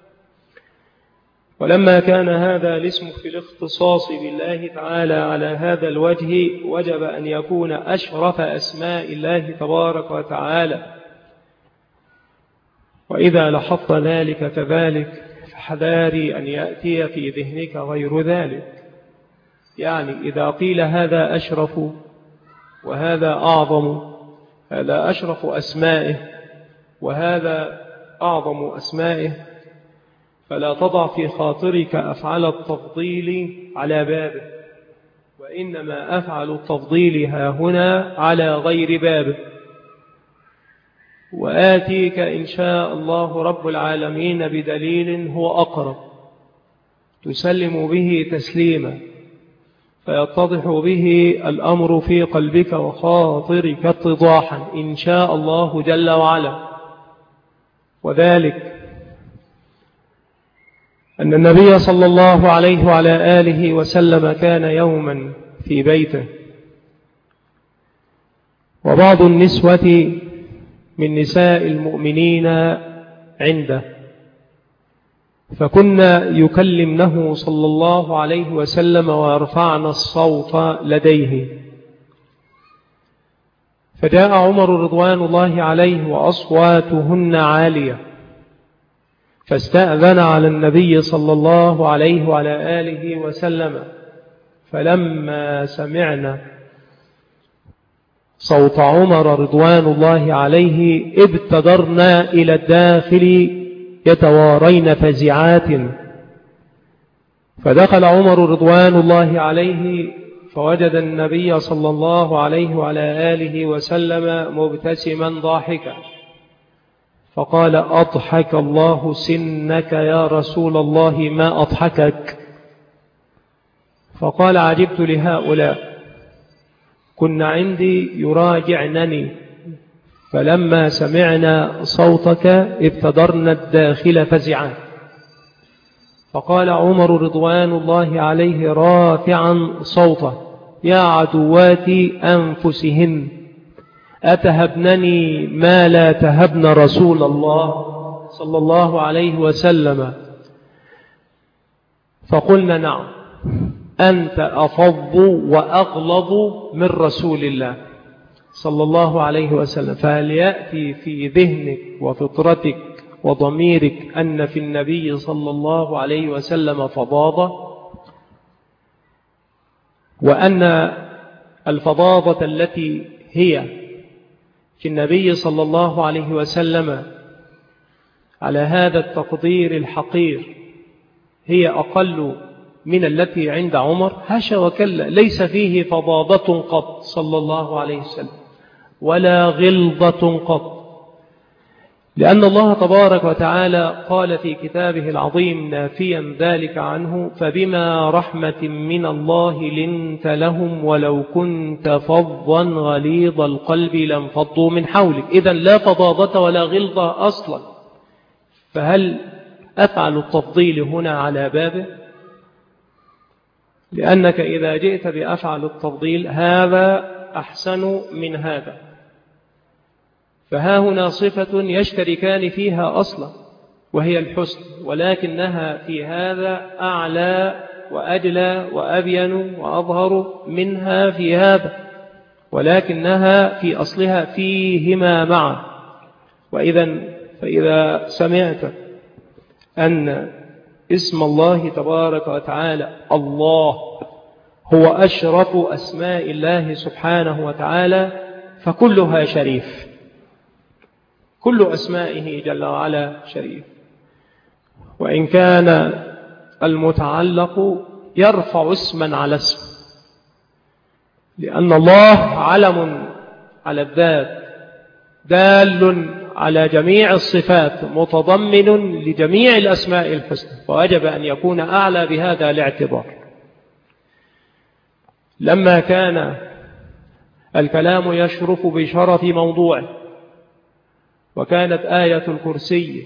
ولما كان هذا الاسم في الاختصاص بالله تعالى على هذا الوجه، وجب أن يكون أشرف أسماء الله تبارك وتعالى. وإذا لاحظت ذلك كذلك فحذاري أن يأتي في ذهنك غير ذلك. يعني إذا قيل هذا أشرف وهذا أعظم، هذا أشرف أسمائه وهذا أعظم أسمائه، فلا تضع في خاطرك أفعال التفضيل على بابه، وإنما أفعل التفضيل ها هنا على غير بابه. وآتيك إن شاء الله رب العالمين بدليل هو أقرب تسلم به تسليما، فيتضح به الأمر في قلبك وخاطرك اتضاحا إن شاء الله جل وعلا. وذلك أن النبي صلى الله عليه وعلى آله وسلم كان يوما في بيته، وبعض النسوة من نساء المؤمنين عنده، فكنا يكلمنه صلى الله عليه وسلم ويرفعن الصوت لديه. فجاء عمر رضوان الله عليه وأصواتهن عالية، فاستأذن على النبي صلى الله عليه وعلى آله وسلم، فلما سمعنا صوت عمر رضوان الله عليه ابتدرنا إلى الداخل يتوارين فزعات. فدخل عمر رضوان الله عليه فوجد النبي صلى الله عليه وعلى آله وسلم مبتسما ضاحكا، فقال: أضحك الله سنك يا رسول الله، ما أضحكك؟ فقال: عجبت لهؤلاء، كن عندي يراجعنني، فلما سمعنا صوتك ابتدرنا الداخل فزعا. فقال عمر رضوان الله عليه رافعا صوته: يا عدوات أنفسهن، أتهبنني ما لا تهبن رسول الله صلى الله عليه وسلم؟ فقلنا: نعم، أنت أفض وأغلظ من رسول الله صلى الله عليه وسلم. فهل يأتي في ذهنك وفطرتك وضميرك أن في النبي صلى الله عليه وسلم فضاضة، وأن الفضاضة التي هي في النبي صلى الله عليه وسلم على هذا التقدير الحقير هي أقل من التي عند عمر؟ هاشا وكلا، ليس فيه فضاضة قط صلى الله عليه وسلم ولا غلظة قط، لأن الله تبارك وتعالى قال في كتابه العظيم نافيا ذلك عنه: فبما رحمة من الله لنت لهم ولو كنت فظا غليظ القلب لانفضوا من حولك. إذن لا فضاضة ولا غلظة أصلا. فهل أفعل التفضيل هنا على بابه؟ لأنك إذا جئت بأفعل التفضيل هذا أحسن من هذا، فها هنا صفة يشتركان فيها أصلا وهي الحسن، ولكنها في هذا أعلى وأجلى وأبين وأظهر منها في هذا، ولكنها في أصلها فيهما معا. وإذا فإذا سمعت أن اسم الله تبارك وتعالى الله هو أشرف أسماء الله سبحانه وتعالى، فكلها شريف، كل أسمائه جل وعلا شريف، وإن كان المتعلق يرفع اسما على اسم، لأن الله علم على الذات دال على جميع الصفات متضمن لجميع الأسماء الحسنى، ووجب أن يكون أعلى بهذا الاعتبار. لما كان الكلام يشرف بشرف موضوعه، وكانت آية الكرسي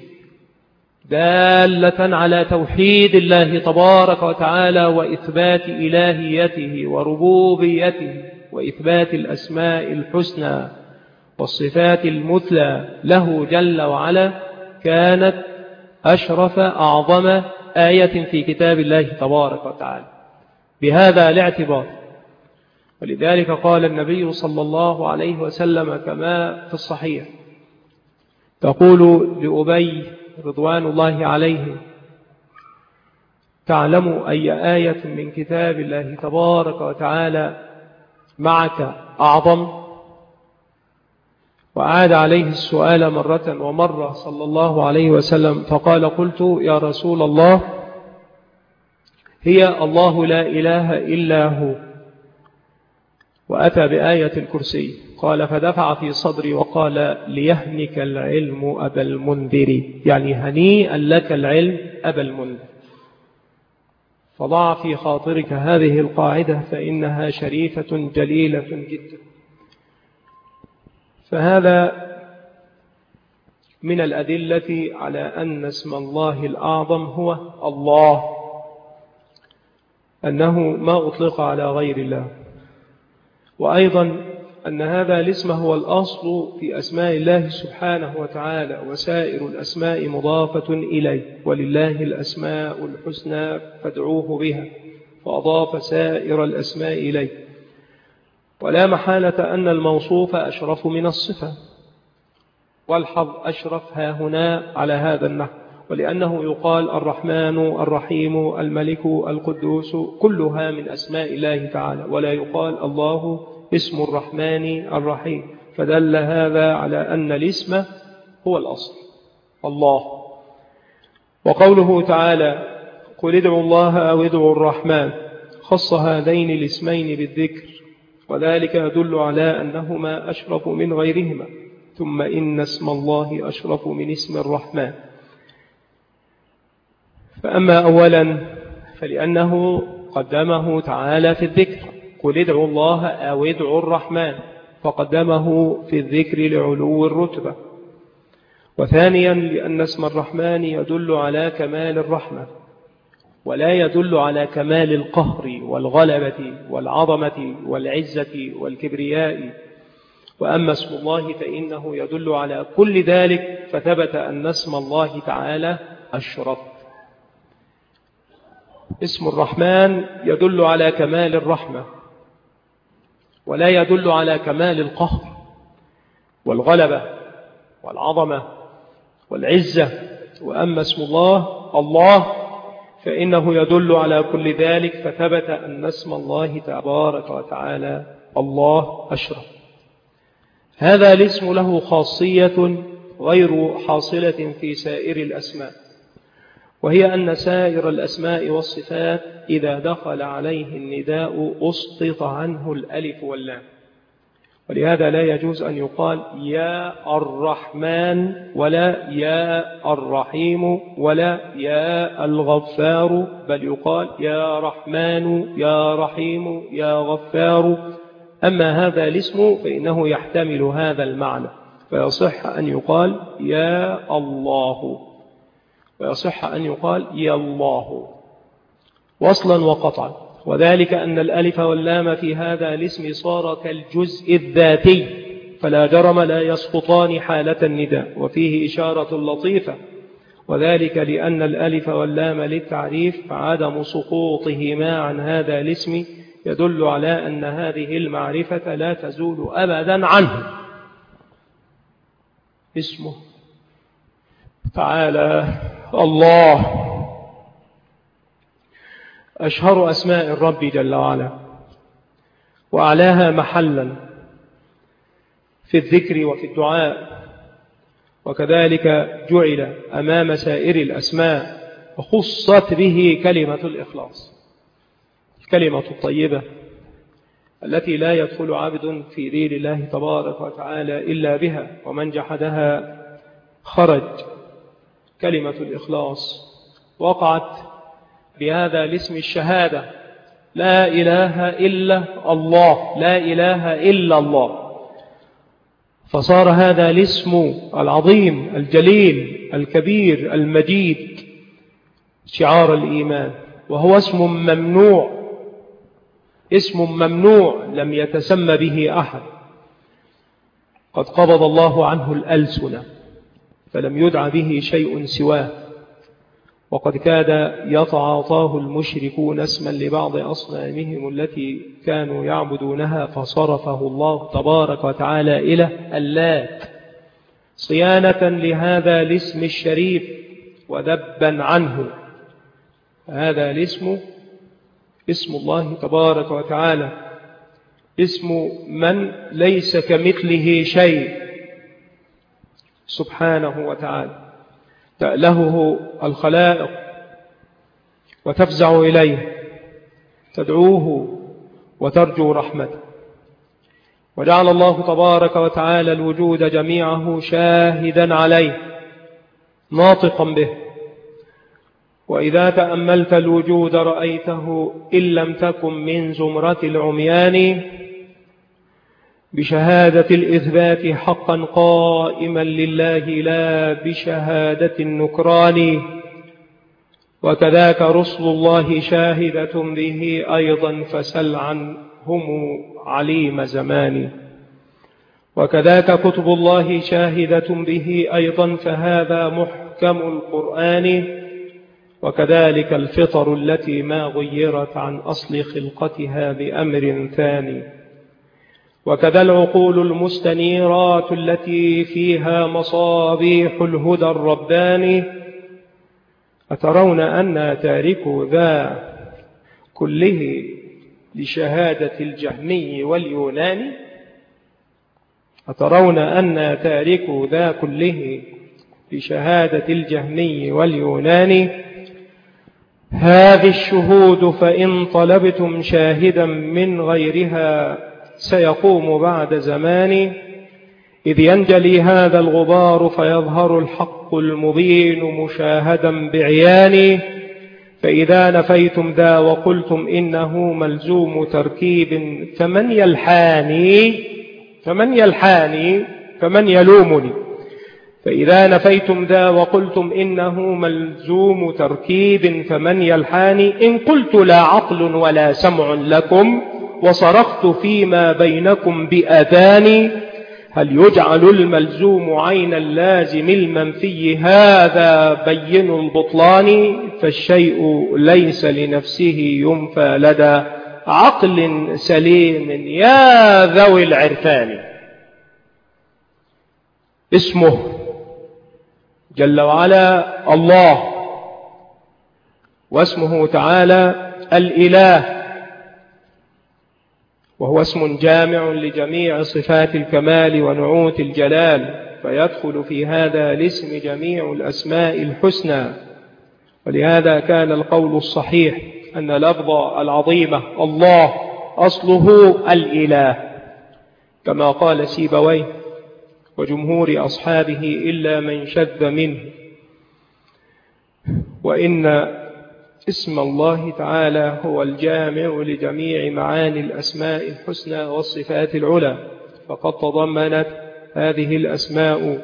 دالة على توحيد الله تبارك وتعالى وإثبات إلهيته وربوبيته وإثبات الأسماء الحسنى والصفات المثلى له جل وعلا، كانت أشرف أعظم آية في كتاب الله تبارك وتعالى بهذا الاعتبار. ولذلك قال النبي صلى الله عليه وسلم كما في الصحيح، تقول لأبي رضوان الله عليه: تعلم أي آية من كتاب الله تبارك وتعالى معك أعظم؟ وعاد عليه السؤال مرة ومرة صلى الله عليه وسلم، فقال: قلت يا رسول الله هي الله لا إله إلا هو، وأتى بآية الكرسي. قال: فدفع في صدري وقال: ليهنك العلم أبا المنذر، يعني هنيئا لك العلم أبا المنذر. فضع في خاطرك هذه القاعدة فإنها شريفة جليلة جدا. فهذا من الأدلة على أن اسم الله الأعظم هو الله، أنه ما أطلق على غير الله، وأيضا أن هذا الاسم هو الأصل في أسماء الله سبحانه وتعالى، وسائر الأسماء مضافة إليه، ولله الأسماء الحسنى فادعوه بها، فأضاف سائر الأسماء إليه. ولا محالة أن الموصوف أشرف من الصفة، والحظ أشرف ها هنا على هذا النحو، ولأنه يقال الرحمن الرحيم الملك القدوس كلها من أسماء الله تعالى، ولا يقال الله اسم الرحمن الرحيم، فدل هذا على أن الاسم هو الأصل الله. وقوله تعالى: قل ادعوا الله أو ادعوا الرحمن، خص هذين الاسمين بالذكر، وذلك يدل على أنهما أشرف من غيرهما. ثم إن اسم الله أشرف من اسم الرحمن. فأما أولا فلأنه قدمه تعالى في الذكر، قل ادعوا الله أو ادعوا الرحمن، فقدمه في الذكر لعلو الرتبة. وثانيا لأن اسم الرحمن يدل على كمال الرحمة، ولا يدل على كمال القهر والغلبة والعظمة والعزة والكبرياء. وأما اسم الله فإنه يدل على كل ذلك، فثبت أن اسم الله تعالى أشرف. اسم الرحمن يدل على كمال الرحمة، ولا يدل على كمال القهر والغلبة والعظمة والعزة. وأما اسم الله الله فإنه يدل على كل ذلك، فثبت أن اسم الله تبارك وتعالى الله أشرف. هذا الاسم له خاصية غير حاصلة في سائر الأسماء، وهي أن سائر الأسماء والصفات إذا دخل عليه النداء أسقط عنه الألف واللام، ولهذا لا يجوز أن يقال يا الرحمن ولا يا الرحيم ولا يا الغفار، بل يقال يا رحمن يا رحيم يا غفار. أما هذا الاسم فإنه يحتمل هذا المعنى، فيصح أن يقال يا الله، ويصح أن يقال يا الله وصلا وقطعا. وذلك أن الألف واللام في هذا الاسم صار كالجزء الذاتي، فلا جرم لا يسقطان حالة النداء. وفيه إشارة لطيفة، وذلك لأن الألف واللام للتعريف، فعدم سقوطهما عن هذا الاسم يدل على أن هذه المعرفة لا تزول أبدا عنه. اسمه تعالى الله أشهر أسماء الرب جل وعلا، وأعلاها محلا، في الذكر وفي الدعاء، وكذلك جعل أمام سائر الأسماء وخصت به كلمة الإخلاص، الكلمة الطيبة التي لا يدخل عبد في دين الله تبارك وتعالى إلا بها، ومن جحدها خرج. كلمة الإخلاص وقعت بهذا الاسم الشهادة: لا إله إلا الله، لا إله إلا الله. فصار هذا الاسم العظيم الجليل الكبير المجيد شعار الإيمان، وهو اسم ممنوع، اسم ممنوع لم يتسمى به أحد. قد قبض الله عنه الألسنة فلم يدع به شيء سواه، وقد كاد يتعاطاه المشركون اسما لبعض أصنامهم التي كانوا يعبدونها، فصرفه الله تبارك وتعالى إلى اللات صيانة لهذا الاسم الشريف وذبا عنه. هذا الاسم اسم الله تبارك وتعالى، اسم من ليس كمثله شيء سبحانه وتعالى، تألهه الخلائق وتفزع إليه، تدعوه وترجو رحمته. وجعل الله تبارك وتعالى الوجود جميعه شاهدا عليه ناطقا به. وإذا تأملت الوجود رأيته إن لم تكن من زمرة العميان بشهادة الإثبات حقا قائما لله لا بشهادة النكران. وكذاك رسل الله شاهدة به أيضا فسل عنهم عليم زمان. وكذاك كتب الله شاهدة به أيضا فهذا محكم القرآن. وكذلك الفطر التي ما غيرت عن أصل خلقتها بأمر ثاني. وكذا العقول المستنيرات التي فيها مصابيح الهدى الرباني. أترون أن تاركوا ذا كله لشهادة الجهمي واليوناني؟ أترون أن تاركوا ذا كله لشهادة الجهمي واليوناني؟ هذه الشهود فإن طلبتم شاهدا من غيرها سيقوم بعد زمان. إذ ينجلي هذا الغبار فيظهر الحق المبين مشاهدا بعيان. فإذا نفيتم ذا وقلتم إنه ملزوم تركيب فمن يلحاني فمن يلحاني فمن يلومني. فإذا نفيتم ذا وقلتم إنه ملزوم تركيب فمن يلحاني. إن قلت لا عقل ولا سمع لكم وصرخت فيما بينكم بأذاني. هل يجعل الملزوم عين اللازم المنفي هذا بين البطلان. فالشيء ليس لنفسه ينفى لدى عقل سليم يا ذوي العرفان. اسمه جل وعلا الله، واسمه تعالى الإله، وهو اسم جامع لجميع صفات الكمال ونعوت الجلال، فيدخل في هذا الاسم جميع الأسماء الحسنى. ولهذا كان القول الصحيح أن لفظ العظيمة الله أصله الإله، كما قال سيبويه وجمهور أصحابه إلا من شذ منه. وإن اسم الله تعالى هو الجامع لجميع معاني الأسماء الحسنى والصفات العلى، فقد تضمنت هذه الأسماء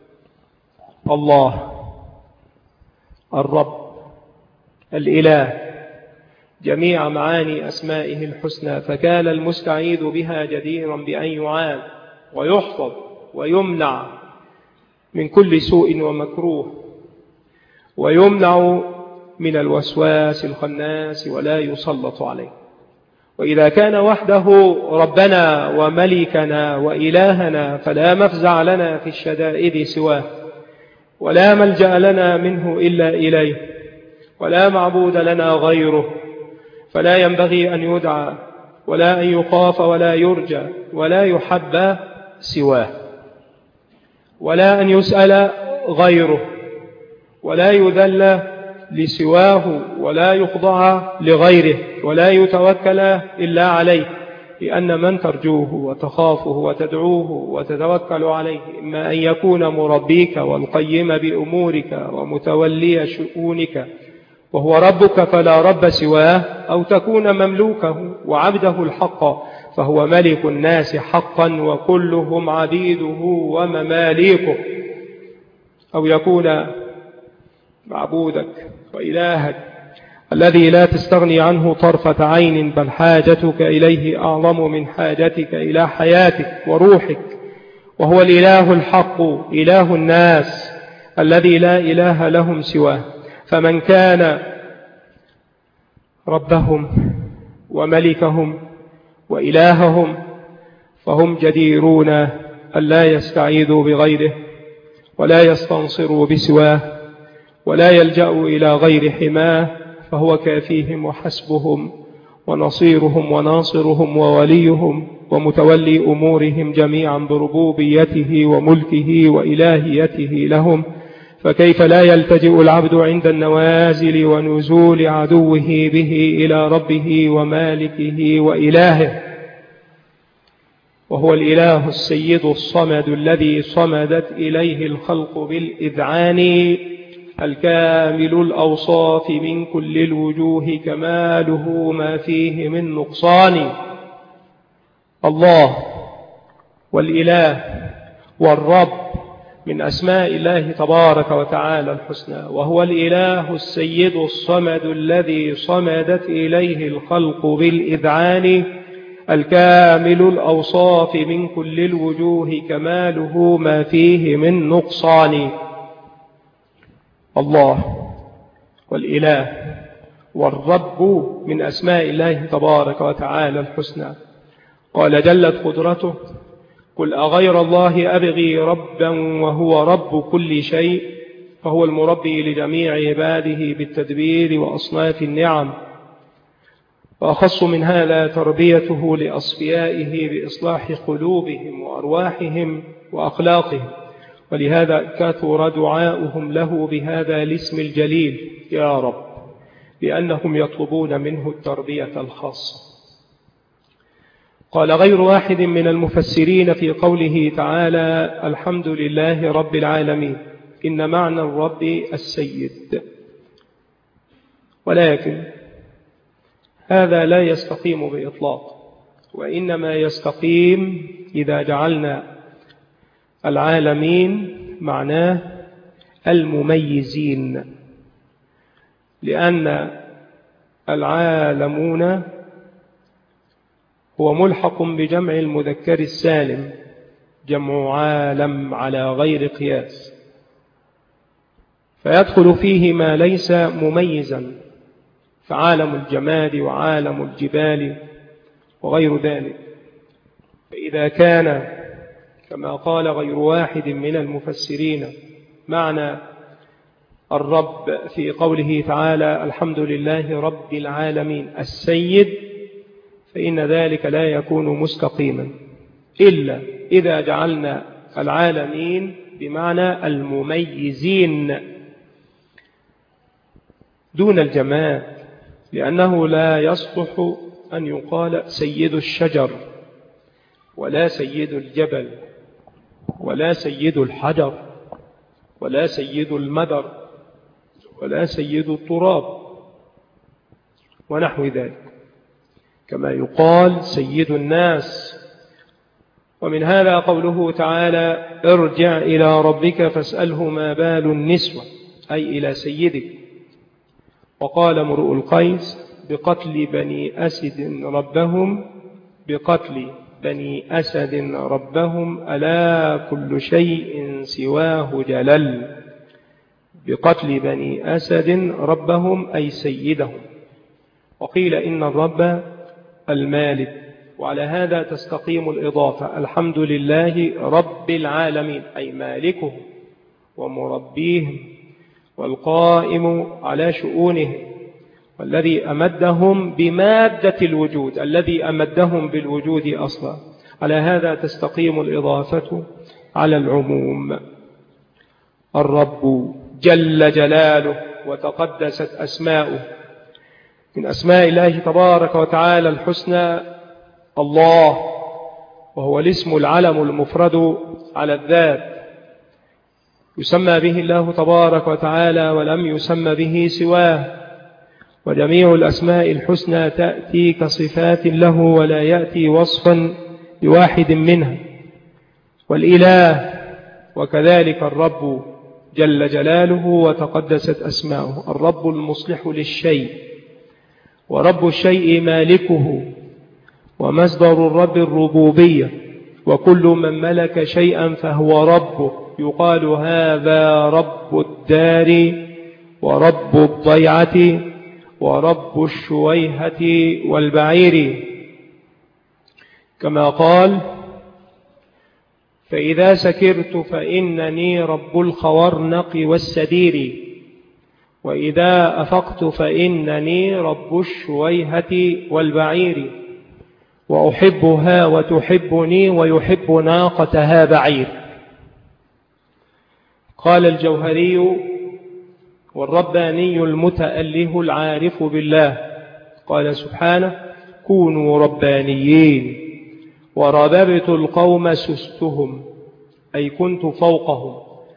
الله، الرب، الإله، جميع معاني أسمائه الحسنى. فكان المستعيذ بها جديرا بأن يعاد ويحفظ ويمنع من كل سوء ومكروه، ويمنع من الوسواس الخناس ولا يسلط عليه. وإذا كان وحده ربنا وملكنا وإلهنا فلا مفزع لنا في الشدائد سواه، ولا ملجأ لنا منه إلا إليه، ولا معبود لنا غيره، فلا ينبغي أن يدعى ولا أن يخاف ولا يرجى ولا يحب سواه. ولا أن يسأل غيره، ولا يذل لسواه، ولا يخضع لغيره، ولا يتوكل إلا عليه، لأن من ترجوه وتخافه وتدعوه وتتوكل عليه إما أن يكون مربيك والقيم بأمورك ومتولي شؤونك وهو ربك فلا رب سواه، أو تكون مملوكه وعبده الحق فهو ملك الناس حقا وكلهم عبيده ومماليكه، أو يكون معبودك وإلهك الذي لا تستغني عنه طرفة عين، بل حاجتك إليه أعظم من حاجتك إلى حياتك وروحك، وهو الإله الحق إله الناس الذي لا إله لهم سواه. فمن كان ربهم وملكهم وإلههم فهم جديرون ألا يستعيذوا بغيره، ولا يستنصروا بسواه، ولا يلجأوا إلى غير حماه، فهو كافيهم وحسبهم ونصيرهم وناصرهم ووليهم ومتولي أمورهم جميعا بربوبيته وملكه وإلهيته لهم. فكيف لا يلتجئ العبد عند النوازل ونزول عدوه به إلى ربه ومالكه وإلهه، وهو الإله السيد الصمد الذي صمدت إليه الخلق بالإذعان، الكامل الأوصاف من كل الوجوه كماله ما فيه من نقصان. الله والإله والرب من أسماء الله تبارك وتعالى الحسنى، وهو الإله السيد الصمد الذي صمدت إليه الخلق بالإذعان، الكامل الأوصاف من كل الوجوه كماله ما فيه من نقصان. الله والإله والرب من أسماء الله تبارك وتعالى الحسنى. قال جلت قدرته: قل أغير الله أبغي ربا وهو رب كل شيء، فهو المربي لجميع عباده بالتدبير وأصناف النعم، وأخص من هذا تربيته لأصفيائه بإصلاح قلوبهم وأرواحهم وأخلاقهم، ولهذا كثر دعاؤهم له بهذا الاسم الجليل يا رب، لأنهم يطلبون منه التربية الخاصة. قال غير واحد من المفسرين في قوله تعالى: الحمد لله رب العالمين، إن معنى الرب السيد، ولكن هذا لا يستقيم بإطلاق، وإنما يستقيم إذا جعلنا العالمين معناه المميزين، لأن العالمون هو ملحق بجمع المذكر السالم، جمع عالم على غير قياس، فيدخل فيه ما ليس مميزا، فعالم الجماد وعالم الجبال وغير ذلك. فإذا كان كما قال غير واحد من المفسرين معنى الرب في قوله تعالى: الحمد لله رب العالمين السيد، فإن ذلك لا يكون مستقيما إلا إذا جعلنا العالمين بمعنى المميزين دون الجماد، لأنه لا يصلح أن يقال سيد الشجر، ولا سيد الجبل، ولا سيد الحجر، ولا سيد المدر، ولا سيد التراب ونحو ذلك، كما يقال سيد الناس. ومن هذا قوله تعالى: ارجع إلى ربك فاسأله ما بال النسوة، أي إلى سيدك. وقال امرؤ القيس: بقتل بني أسد ربهم، بقتل بني أسد ربهم ألا كل شيء سواه جلل. بقتل بني أسد ربهم أي سيدهم. وقيل إن الرب المالك، وعلى هذا تستقيم الإضافة: الحمد لله رب العالمين، أي مالكهم ومربيهم والقائم على شؤونهم، والذي أمدهم بمادة الوجود، الذي أمدهم بالوجود أصلا. على هذا تستقيم الإضافة على العموم. الرب جل جلاله وتقدست أسماؤه. من أسماء الله تبارك وتعالى الحسنى الله، وهو الاسم العلم المفرد على الذات، يسمى به الله تبارك وتعالى ولم يسمى به سواه. وجميع الأسماء الحسنى تأتي كصفات له ولا يأتي وصفا لواحد منها. والإله وكذلك الرب جل جلاله وتقدست أسماؤه. الرب المصلح للشيء، ورب الشيء مالكه، ومصدر الرب الربوبية، وكل من ملك شيئا فهو ربه. يقال هذا رب الدار ورب الضيعة ورب الشويهة والبعير، كما قال فإذا سكرت فإنني رب الخورنق والسدير، وإذا أفقت فإنني رب الشويهة والبعير، وأحبها وتحبني ويحب ناقتها بعير. قال الجوهري والرباني المتأله العارف بالله، قال سبحانه كونوا ربانيين، ورببت القوم سستهم أي كنت فوقهم،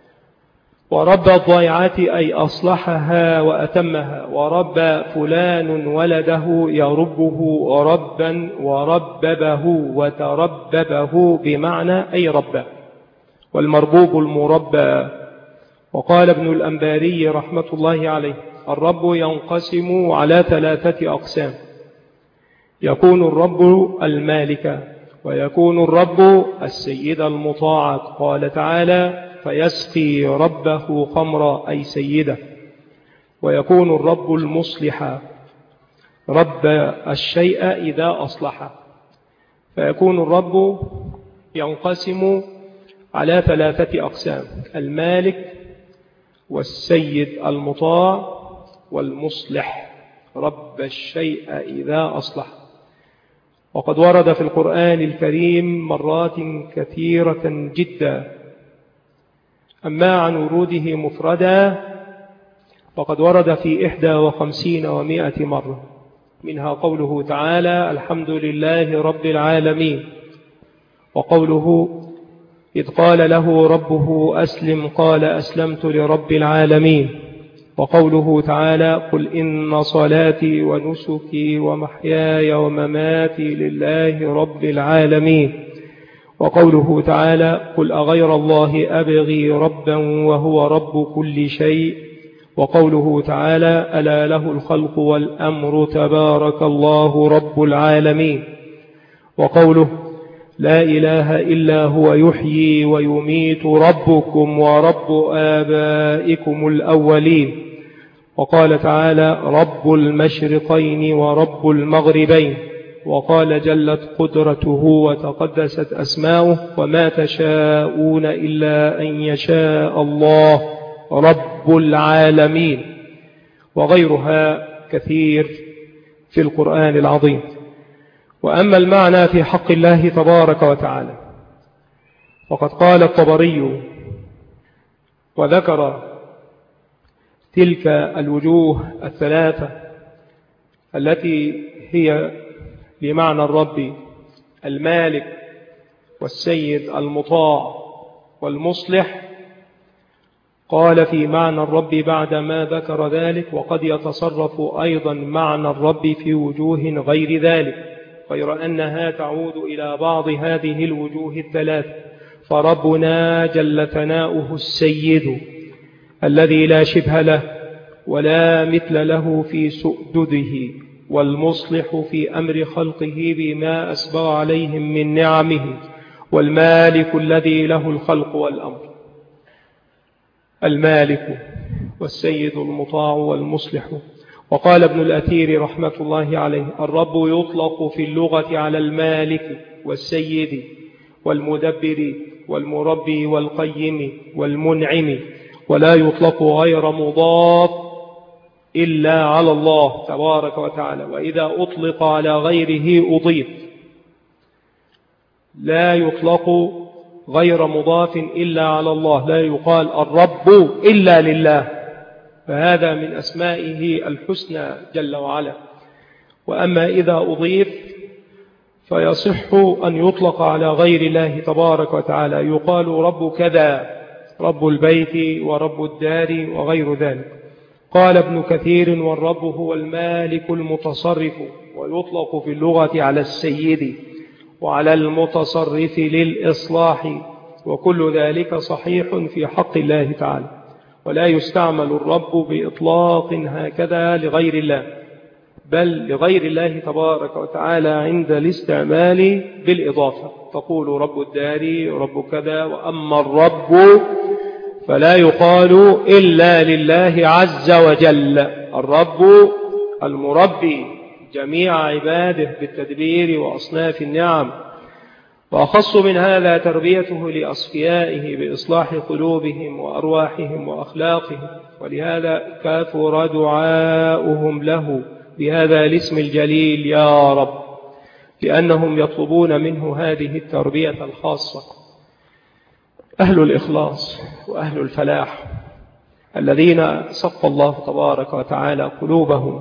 ورب الضيعة أي أصلحها وأتمها، ورب فلان ولده يربه ربا ورببه وترببه بمعنى أي ربا، والمربوب المربى. وقال ابن الأنباري رحمة الله عليه الرب ينقسم على ثلاثة أقسام: يكون الرب المالك، ويكون الرب السيد المطاع، قال تعالى فيسقي ربه خمرا أي سيده، ويكون الرب المصلح رب الشيء إذا أصلح. فيكون الرب ينقسم على ثلاثة أقسام: المالك والسيد المطاع والمصلح رب الشيء إذا أصلح. وقد ورد في القرآن الكريم مرات كثيرة جدا. أما عن وروده مفردا فقد ورد في إحدى وخمسين ومائة مرة، منها قوله تعالى الحمد لله رب العالمين، وقوله إذ قال له ربه أسلم قال أسلمت لرب العالمين، وقوله تعالى قل إن صلاتي ونسكي ومحياي ومماتي لله رب العالمين، وقوله تعالى قل أغير الله أبغي ربا وهو رب كل شيء، وقوله تعالى ألا له الخلق والأمر تبارك الله رب العالمين، وقوله لا إله إلا هو يحيي ويميت ربكم ورب آبائكم الأولين، وقال تعالى رب المشرقين ورب المغربين، وقال جلت قدرته وتقدست أسماؤه وما تشاءون إلا أن يشاء الله رب العالمين، وغيرها كثير في القرآن العظيم. وأما المعنى في حق الله تبارك وتعالى فقد قال الطبري وذكر تلك الوجوه الثلاثة التي هي بمعنى الرب المالك والسيد المطاع والمصلح. قال في معنى الرب بعدما ذكر ذلك وقد يتصرف أيضا معنى الرب في وجوه غير ذلك، غير أنها تعود إلى بعض هذه الوجوه الثلاث. فربنا جل ثناؤه السيد الذي لا شبه له ولا مثل له في سؤدده، والمصلح في أمر خلقه بما أسبغ عليهم من نعمه، والمالك الذي له الخلق والأمر. المالك والسيد المطاع والمصلح. وقال ابن الأثير رحمة الله عليه الرب يطلق في اللغة على المالك والسيد والمدبر والمربي والقيم والمنعم، ولا يطلق غير مضاف إلا على الله تبارك وتعالى، وإذا أطلق على غيره أضيف. لا يطلق غير مضاف إلا على الله، لا يقال الرب إلا لله، فهذا من أسمائه الحسنى جل وعلا. وأما إذا أضيف فيصح أن يطلق على غير الله تبارك وتعالى، يقال رب كذا، رب البيت ورب الدار وغير ذلك. قال ابن كثير: والرب هو المالك المتصرف، ويطلق في اللغة على السيد وعلى المتصرف للإصلاح، وكل ذلك صحيح في حق الله تعالى، ولا يستعمل الرب بإطلاق هكذا لغير الله، بل لغير الله تبارك وتعالى عند الاستعمال بالإضافة، تقول رب الدار رب كذا. وأما الرب فلا يقال إلا لله عز وجل، الرب المربي جميع عباده بالتدبير وأصناف النعم، وأخص من هذا تربيته لأصفيائه بإصلاح قلوبهم وأرواحهم وأخلاقهم، ولهذا كثر دعاؤهم له بهذا الاسم الجليل يا رب، لأنهم يطلبون منه هذه التربية الخاصة. أهل الإخلاص وأهل الفلاح الذين صف الله تبارك وتعالى قلوبهم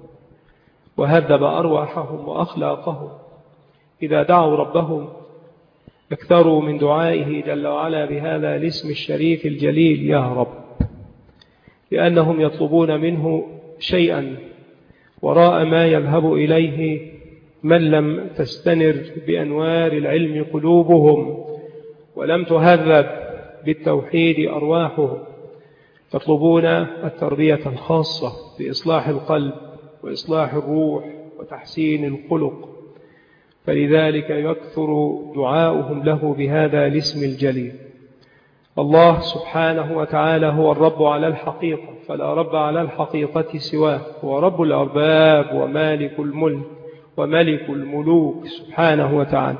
وهذب أرواحهم وأخلاقهم، إذا دعوا ربهم اكثروا من دعائه جل وعلا بهذا الاسم الشريف الجليل يا رب، لأنهم يطلبون منه شيئا وراء ما يذهب إليه من لم تستنر بأنوار العلم قلوبهم ولم تهذب بالتوحيد أرواحهم، يطلبون التربية الخاصة بإصلاح القلب وإصلاح الروح وتحسين الخلق، فلذلك يكثر دعاؤهم له بهذا الاسم الجليل. الله سبحانه وتعالى هو الرب على الحقيقة، فلا رب على الحقيقة سواه، هو رب الأرباب ومالك الملك وملك الملوك سبحانه وتعالى.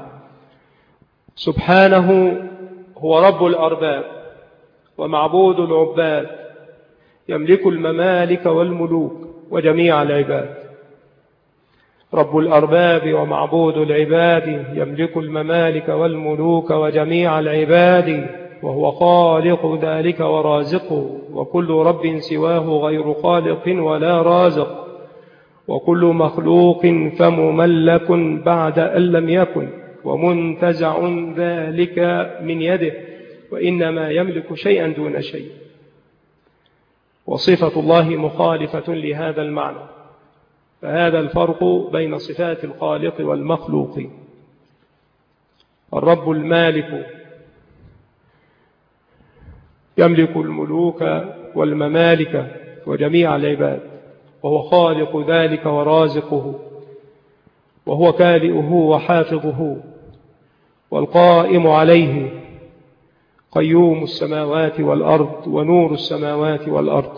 سبحانه هو رب الأرباب ومعبود العباد، يملك الممالك والملوك وجميع العباد. رب الأرباب ومعبود العباد يملك الممالك والملوك وجميع العباد، وهو خالق ذلك ورازقه، وكل رب سواه غير خالق ولا رازق، وكل مخلوق فمملك بعد أن لم يكن، ومنتزع ذلك من يده، وإنما يملك شيئا دون شيء. وصفة الله مخالفة لهذا المعنى، فهذا الفرق بين صفات الخالق والمخلوق. الرب المالك يملك الملوك والممالك وجميع العباد، وهو خالق ذلك ورازقه، وهو كالئه وحافظه والقائم عليه، قيوم السماوات والأرض ونور السماوات والأرض.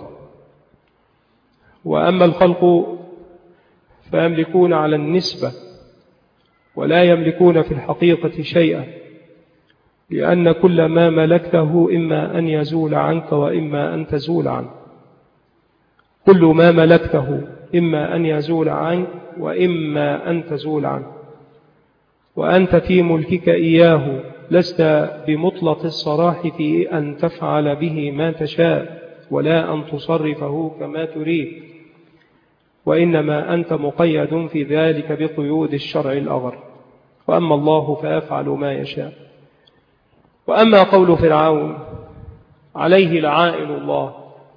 وأما الخلق فيملكون على النسبة ولا يملكون في الحقيقة شيئا، لأن كل ما ملكته إما أن يزول عنك وإما أن تزول عنه، كل ما ملكته إما أن يزول عنك وإما أن تزول عنه، وأنت في ملكك إياه لست بمطلق الصراح في أن تفعل به ما تشاء ولا أن تصرفه كما تريد، وإنما أنت مقيد في ذلك بقيود الشرع الأغر، وأما الله فيفعل ما يشاء. وأما قول فرعون عليه لعائن الله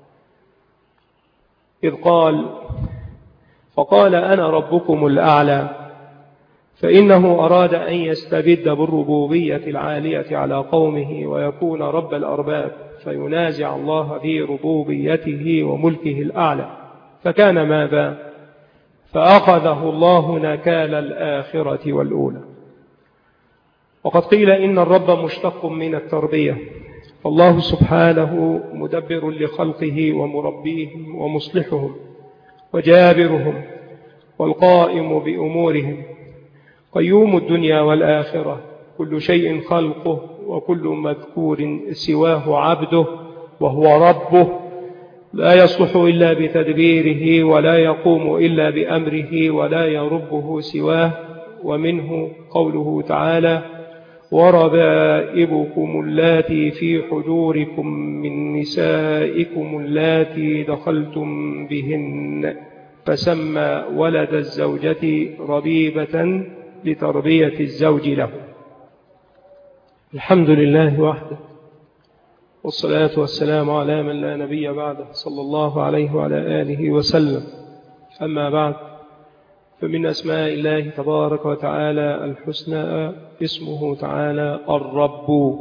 إذ قال فقال أنا ربكم الأعلى، فإنه أراد أن يستبد بالربوبية العالية على قومه ويكون رب الأرباب، فينازع الله في ربوبيته وملكه الأعلى، فكان ماذا؟ فأخذه الله نكال الآخرة والأولى. وقد قيل إن الرب مشتق من التربية، فالله سبحانه مدبر لخلقه ومربيهم ومصلحهم وجابرهم والقائم بأمورهم، قيوم الدنيا والآخرة، كل شيء خلقه وكل مذكور سواه عبده، وهو ربه لا يصلح إلا بتدبيره ولا يقوم إلا بأمره ولا يربه سواه. ومنه قوله تعالى وربائبكم اللاتي في حجوركم من نسائكم اللاتي دخلتم بهن، فسمى ولد الزوجة ربيبة لتربية الزوج له. الحمد لله وحده، والصلاة والسلام على من لا نبي بعده، صلى الله عليه وعلى آله وسلم. أما بعد، فمن أسماء الله تبارك وتعالى الحسنى اسمه تعالى الرب،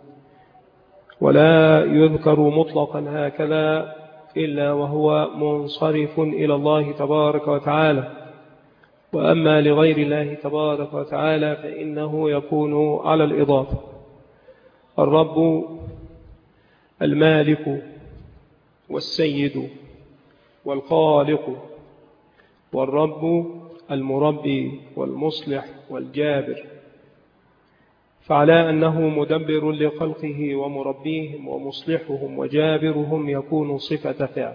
ولا يذكر مطلقا هكذا إلا وهو منصرف إلى الله تبارك وتعالى. وأما لغير الله تبارك وتعالى فإنه يكون على الإضافة. الرب المالك والسيد والخالق، والرب المربي والمصلح والجابر. فعلى أنه مدبر لخلقه ومربيهم ومصلحهم وجابرهم يكون صفة فعل،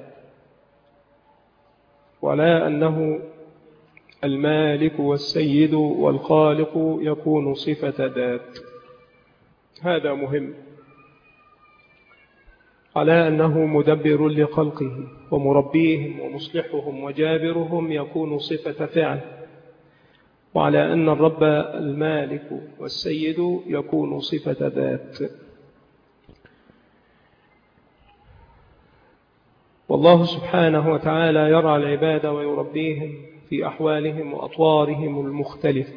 وعلى أنه المالك والسيد والخالق يكون صفة ذات. هذا مهم. على أنه مدبر لخلقه ومربيهم ومصلحهم وجابرهم يكون صفة فعل، وعلى أن الرب المالك والسيد يكون صفة ذات. والله سبحانه وتعالى يرعى العباد ويربيهم في أحوالهم وأطوارهم المختلفة.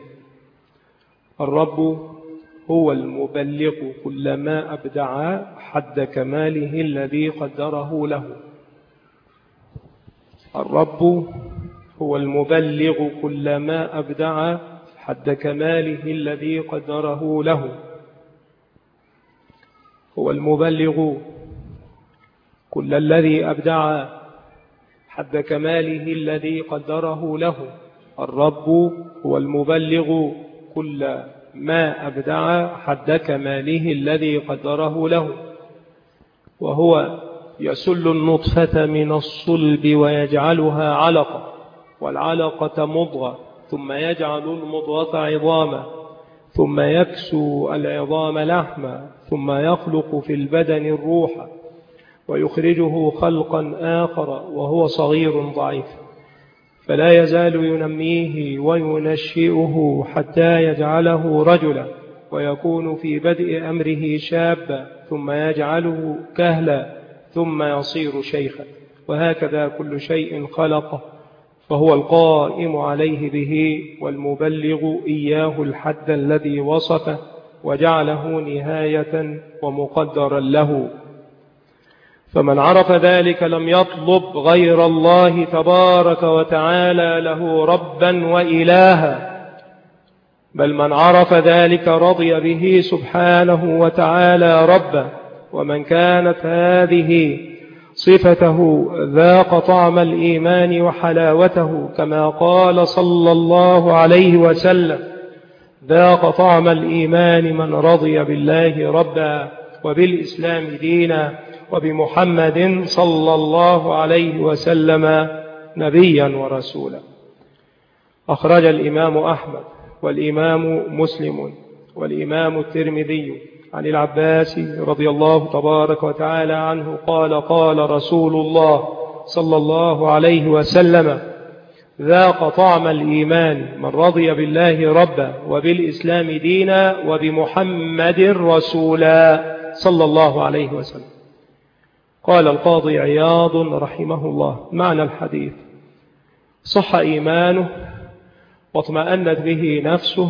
الرب هو المبلغ كل ما أبدع حد كماله الذي قدره له. الرب هو المبلغ كل ما أبدع حد كماله الذي قدره له. هو المبلغ كل الذي أبدع حد كماله الذي قدره له. الرب هو المبلغ كل ما أبدع حد كماله الذي قدره له. وهو يسل النطفة من الصلب ويجعلها علقة، والعلقة مضغة، ثم يجعل المضغة عظاما، ثم يكسو العظام لحما، ثم يخلق في البدن الروح ويخرجه خلقا آخر وهو صغير ضعيف، فلا يزال ينميه وينشئه حتى يجعله رجلا، ويكون في بدء أمره شابا، ثم يجعله كهلا، ثم يصير شيخا. وهكذا كل شيء خلقه، فهو القائم عليه به والمبلغ إياه الحد الذي وصفه وجعله نهاية ومقدرا له. فمن عرف ذلك لم يطلب غير الله تبارك وتعالى له ربا وإلها، بل من عرف ذلك رضي به سبحانه وتعالى ربا. ومن كانت هذه صفته ذاق طعم الإيمان وحلاوته، كما قال صلى الله عليه وسلم: ذاق طعم الإيمان من رضي بالله ربا وبالإسلام دينا وبمحمد صلى الله عليه وسلم نبيا ورسولا. أخرج الإمام أحمد والإمام مسلم والإمام الترمذي عن العباس رضي الله تبارك وتعالى عنه قال: قال رسول الله صلى الله عليه وسلم: ذاق طعم الإيمان من رضي بالله ربا وبالإسلام دينا وبمحمد رسولا صلى الله عليه وسلم. قال القاضي عياض رحمه الله: معنى الحديث: صح إيمانه واطمأنت به نفسه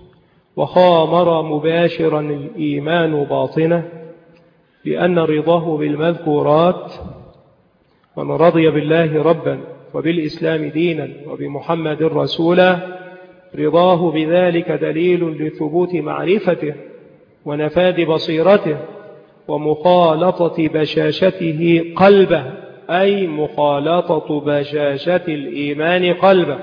وخامر مباشرا الإيمان باطنه، لأن رضاه بالمذكورات من رضي بالله ربا وبالإسلام دينا وبمحمد رسولا رضاه بذلك دليل لثبوت معرفته ونفاذ بصيرته ومخالطة بشاشته قلبه، أي مخالطة بشاشة الإيمان قلبه،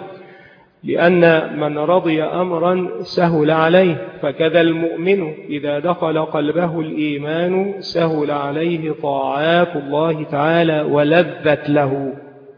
لأن من رضي أمرا سهل عليه، فكذا المؤمن إذا دخل قلبه الإيمان سهل عليه طاعات الله تعالى ولذت له.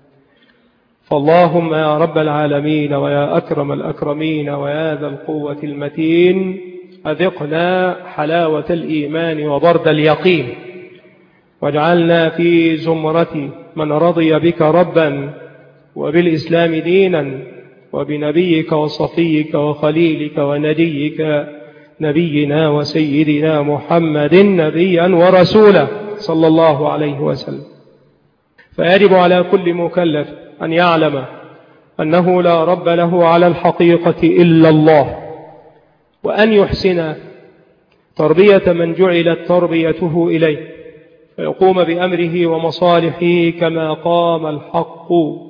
فاللهم يا رب العالمين ويا أكرم الأكرمين ويا ذا القوة المتين أذقنا حلاوة الإيمان وبرد اليقين، واجعلنا في زمرة من رضي بك ربا وبالإسلام دينا وبنبيك وصفيك وخليلك ونجيك نبينا وسيدنا محمد نبيا ورسولا صلى الله عليه وسلم. فيجب على كل مكلف أن يعلم أنه لا رب له على الحقيقة إلا الله، وأن يحسن تربية من جعلت تربيته إليه، فيقوم بأمره ومصالحه كما قام الحق،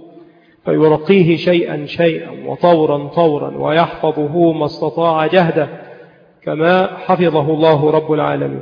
فيرقيه شيئا شيئا وطورا طورا، ويحفظه ما استطاع جهده كما حفظه الله رب العالمين.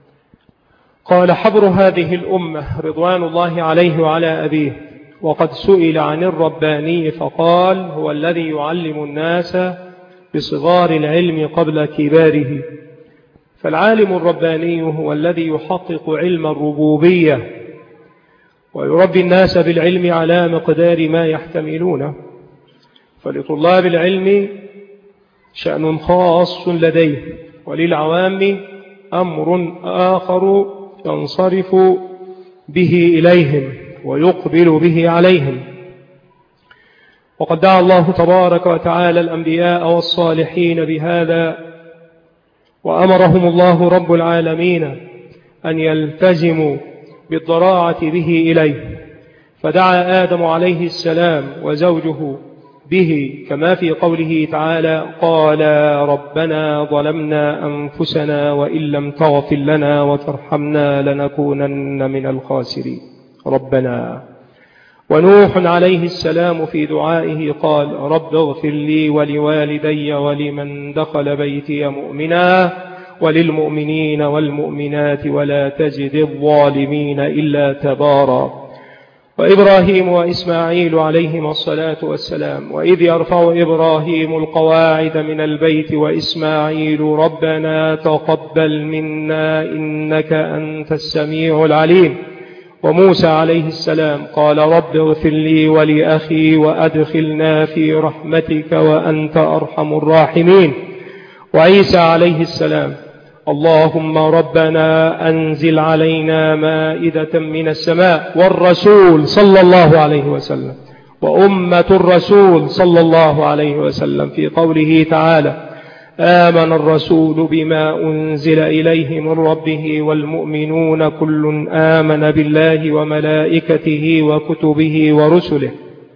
قال حبر هذه الأمة رضوان الله عليه وعلى أبيه، وقد سئل عن الرباني فقال: هو الذي يعلم الناس بصغار العلم قبل كباره. فالعالم الرباني هو الذي يحقق علم الربوبية ويربي الناس بالعلم على مقدار ما يحتملونه. فلطلاب العلم شأن خاص لديه، وللعوام أمر آخر ينصرف به إليهم ويقبل به عليهم. وقد دعا الله تبارك وتعالى الأنبياء والصالحين بهذا، وأمرهم الله رب العالمين أن يلتزموا بالضراعة به إليه، فدعا آدم عليه السلام وزوجه به، كما في قوله تعالى: قال ربنا ظلمنا أنفسنا وإن لم تغفر لنا وترحمنا لنكونن من الخاسرين ربنا. ونوح عليه السلام في دعائه قال: رب اغفر لي ولوالدي ولمن دخل بيتي مؤمنا وللمؤمنين والمؤمنات ولا تزد الظالمين إلا تبارا. وإبراهيم وإسماعيل عليهما الصلاة والسلام: وإذ يرفع إبراهيم القواعد من البيت وإسماعيل ربنا تقبل منا إنك أنت السميع العليم. وموسى عليه السلام قال: رب اغفر لي ولأخي وأدخلنا في رحمتك وأنت أرحم الراحمين. وعيسى عليه السلام: اللهم ربنا أنزل علينا مائدة من السماء. والرسول صلى الله عليه وسلم وأمة الرسول صلى الله عليه وسلم في قوله تعالى: آمن الرسول بما أنزل إليه من ربه والمؤمنون كل آمن بالله وملائكته وكتبه ورسله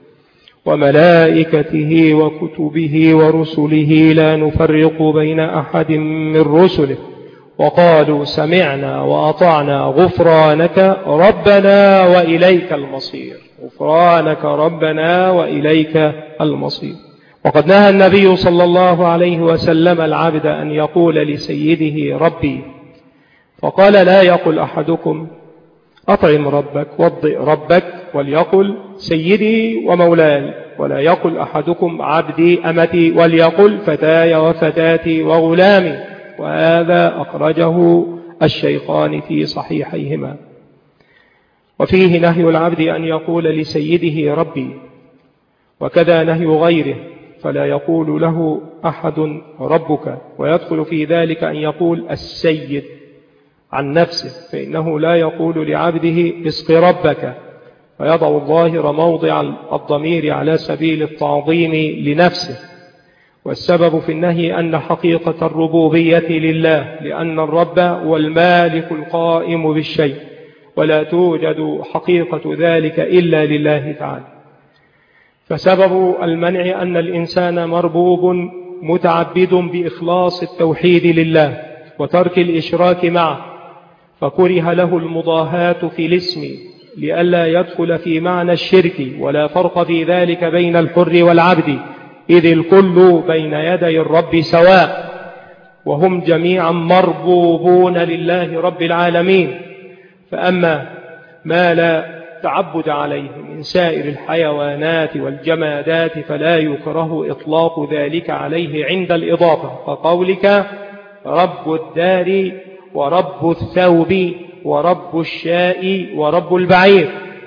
وملائكته وكتبه ورسله لا نفرق بين أحد من رسله وقالوا سمعنا وأطعنا غفرانك ربنا وإليك المصير. غفرانك ربنا وإليك المصير. وقد نهى النبي صلى الله عليه وسلم العبد أن يقول لسيده ربي، فقال: لا يقل أحدكم أطعم ربك وضئ ربك، وليقل سيدي ومولاي، ولا يقل أحدكم عبدي أمتي، وليقل فتاي وفتاتي وغلامي. وهذا أخرجه الشيخان في صحيحيهما. وفيه نهي العبد أن يقول لسيده ربي، وكذا نهي غيره، فلا يقول له أحد ربك، ويدخل في ذلك أن يقول السيد عن نفسه، فإنه لا يقول لعبده اسق ربك، فيضع الظاهر موضع الضمير على سبيل التعظيم لنفسه. والسبب في النهي أن حقيقة الربوبية لله، لأن الرب هو المالك القائم بالشيء، ولا توجد حقيقة ذلك إلا لله تعالى. فسبب المنع أن الإنسان مربوب متعبد بإخلاص التوحيد لله وترك الإشراك معه، فكره له المضاهاة في الاسم لئلا يدخل في معنى الشرك، ولا فرق في ذلك بين الحر والعبد، إذ الكل بين يدي الرب سواء، وهم جميعا مربوبون لله رب العالمين. فأما ما لا تعبد عليه من سائر الحيوانات والجمادات فلا يكره إطلاق ذلك عليه عند الإضافة، كقولك رب الدار ورب الثوب ورب الشاء ورب البعير.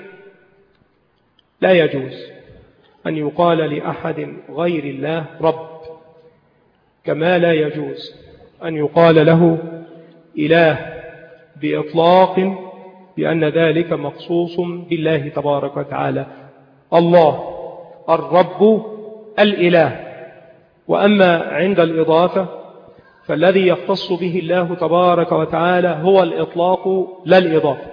لا يجوز أن يقال لأحد غير الله رب، كما لا يجوز أن يقال له إله بإطلاق، لأن ذلك مخصوص بالله تبارك وتعالى، الله الرب الإله. وأما عند الإضافة فالذي يختص به الله تبارك وتعالى هو الإطلاق لا الإضافة،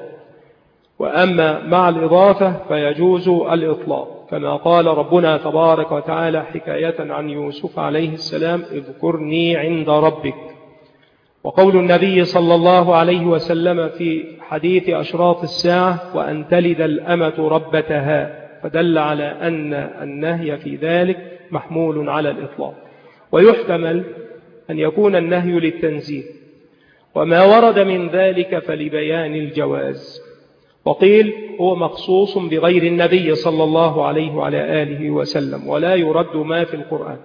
وأما مع الإضافة فيجوز الإطلاق، كما قال ربنا تبارك وتعالى حكاية عن يوسف عليه السلام: اذكرني عند ربك. وقول النبي صلى الله عليه وسلم في حديث أشراط الساعة: وأن تلد الأمة ربتها، فدل على أن النهي في ذلك محمول على الإطلاق. ويحتمل أن يكون النهي للتنزيه، وما ورد من ذلك فلبيان الجواز. وقيل هو مخصوص بغير النبي صلى الله عليه وعلى آله وسلم، ولا يرد ما في القرآن.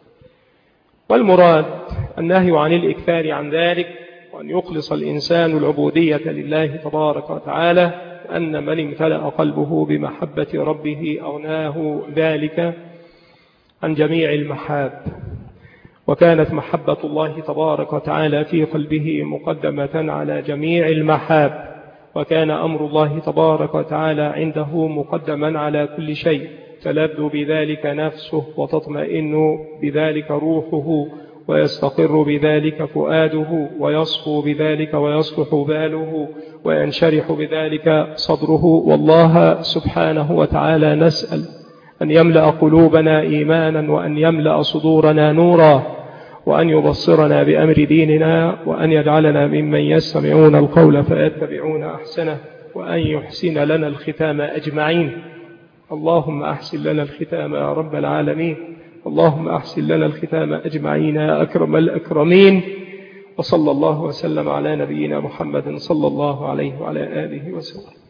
والمراد النهي عن الإكثار عن ذلك، وأن يخلص الإنسان العبودية لله تبارك وتعالى، أن من امتلأ قلبه بمحبة ربه أغناه ذلك عن جميع المحاب، وكانت محبة الله تبارك وتعالى في قلبه مقدمة على جميع المحاب، وكان أمر الله تبارك وتعالى عنده مقدما على كل شيء، تلذ بذلك نفسه وتطمئن بذلك روحه ويستقر بذلك فؤاده ويصفو بذلك ويصلح باله وينشرح بذلك صدره. والله سبحانه وتعالى نسأل أن يملأ قلوبنا إيمانا، وأن يملأ صدورنا نورا، وأن يبصرنا بأمر ديننا، وأن يجعلنا ممن يستمعون القول فيتبعون أحسنه، وأن يحسن لنا الختام أجمعين. اللهم أحسن لنا الختام يا رب العالمين، اللهم أحسن لنا الختام أجمعين يا أكرم الأكرمين. وصلى الله وسلم على نبينا محمد صلى الله عليه وعلى آله وسلم.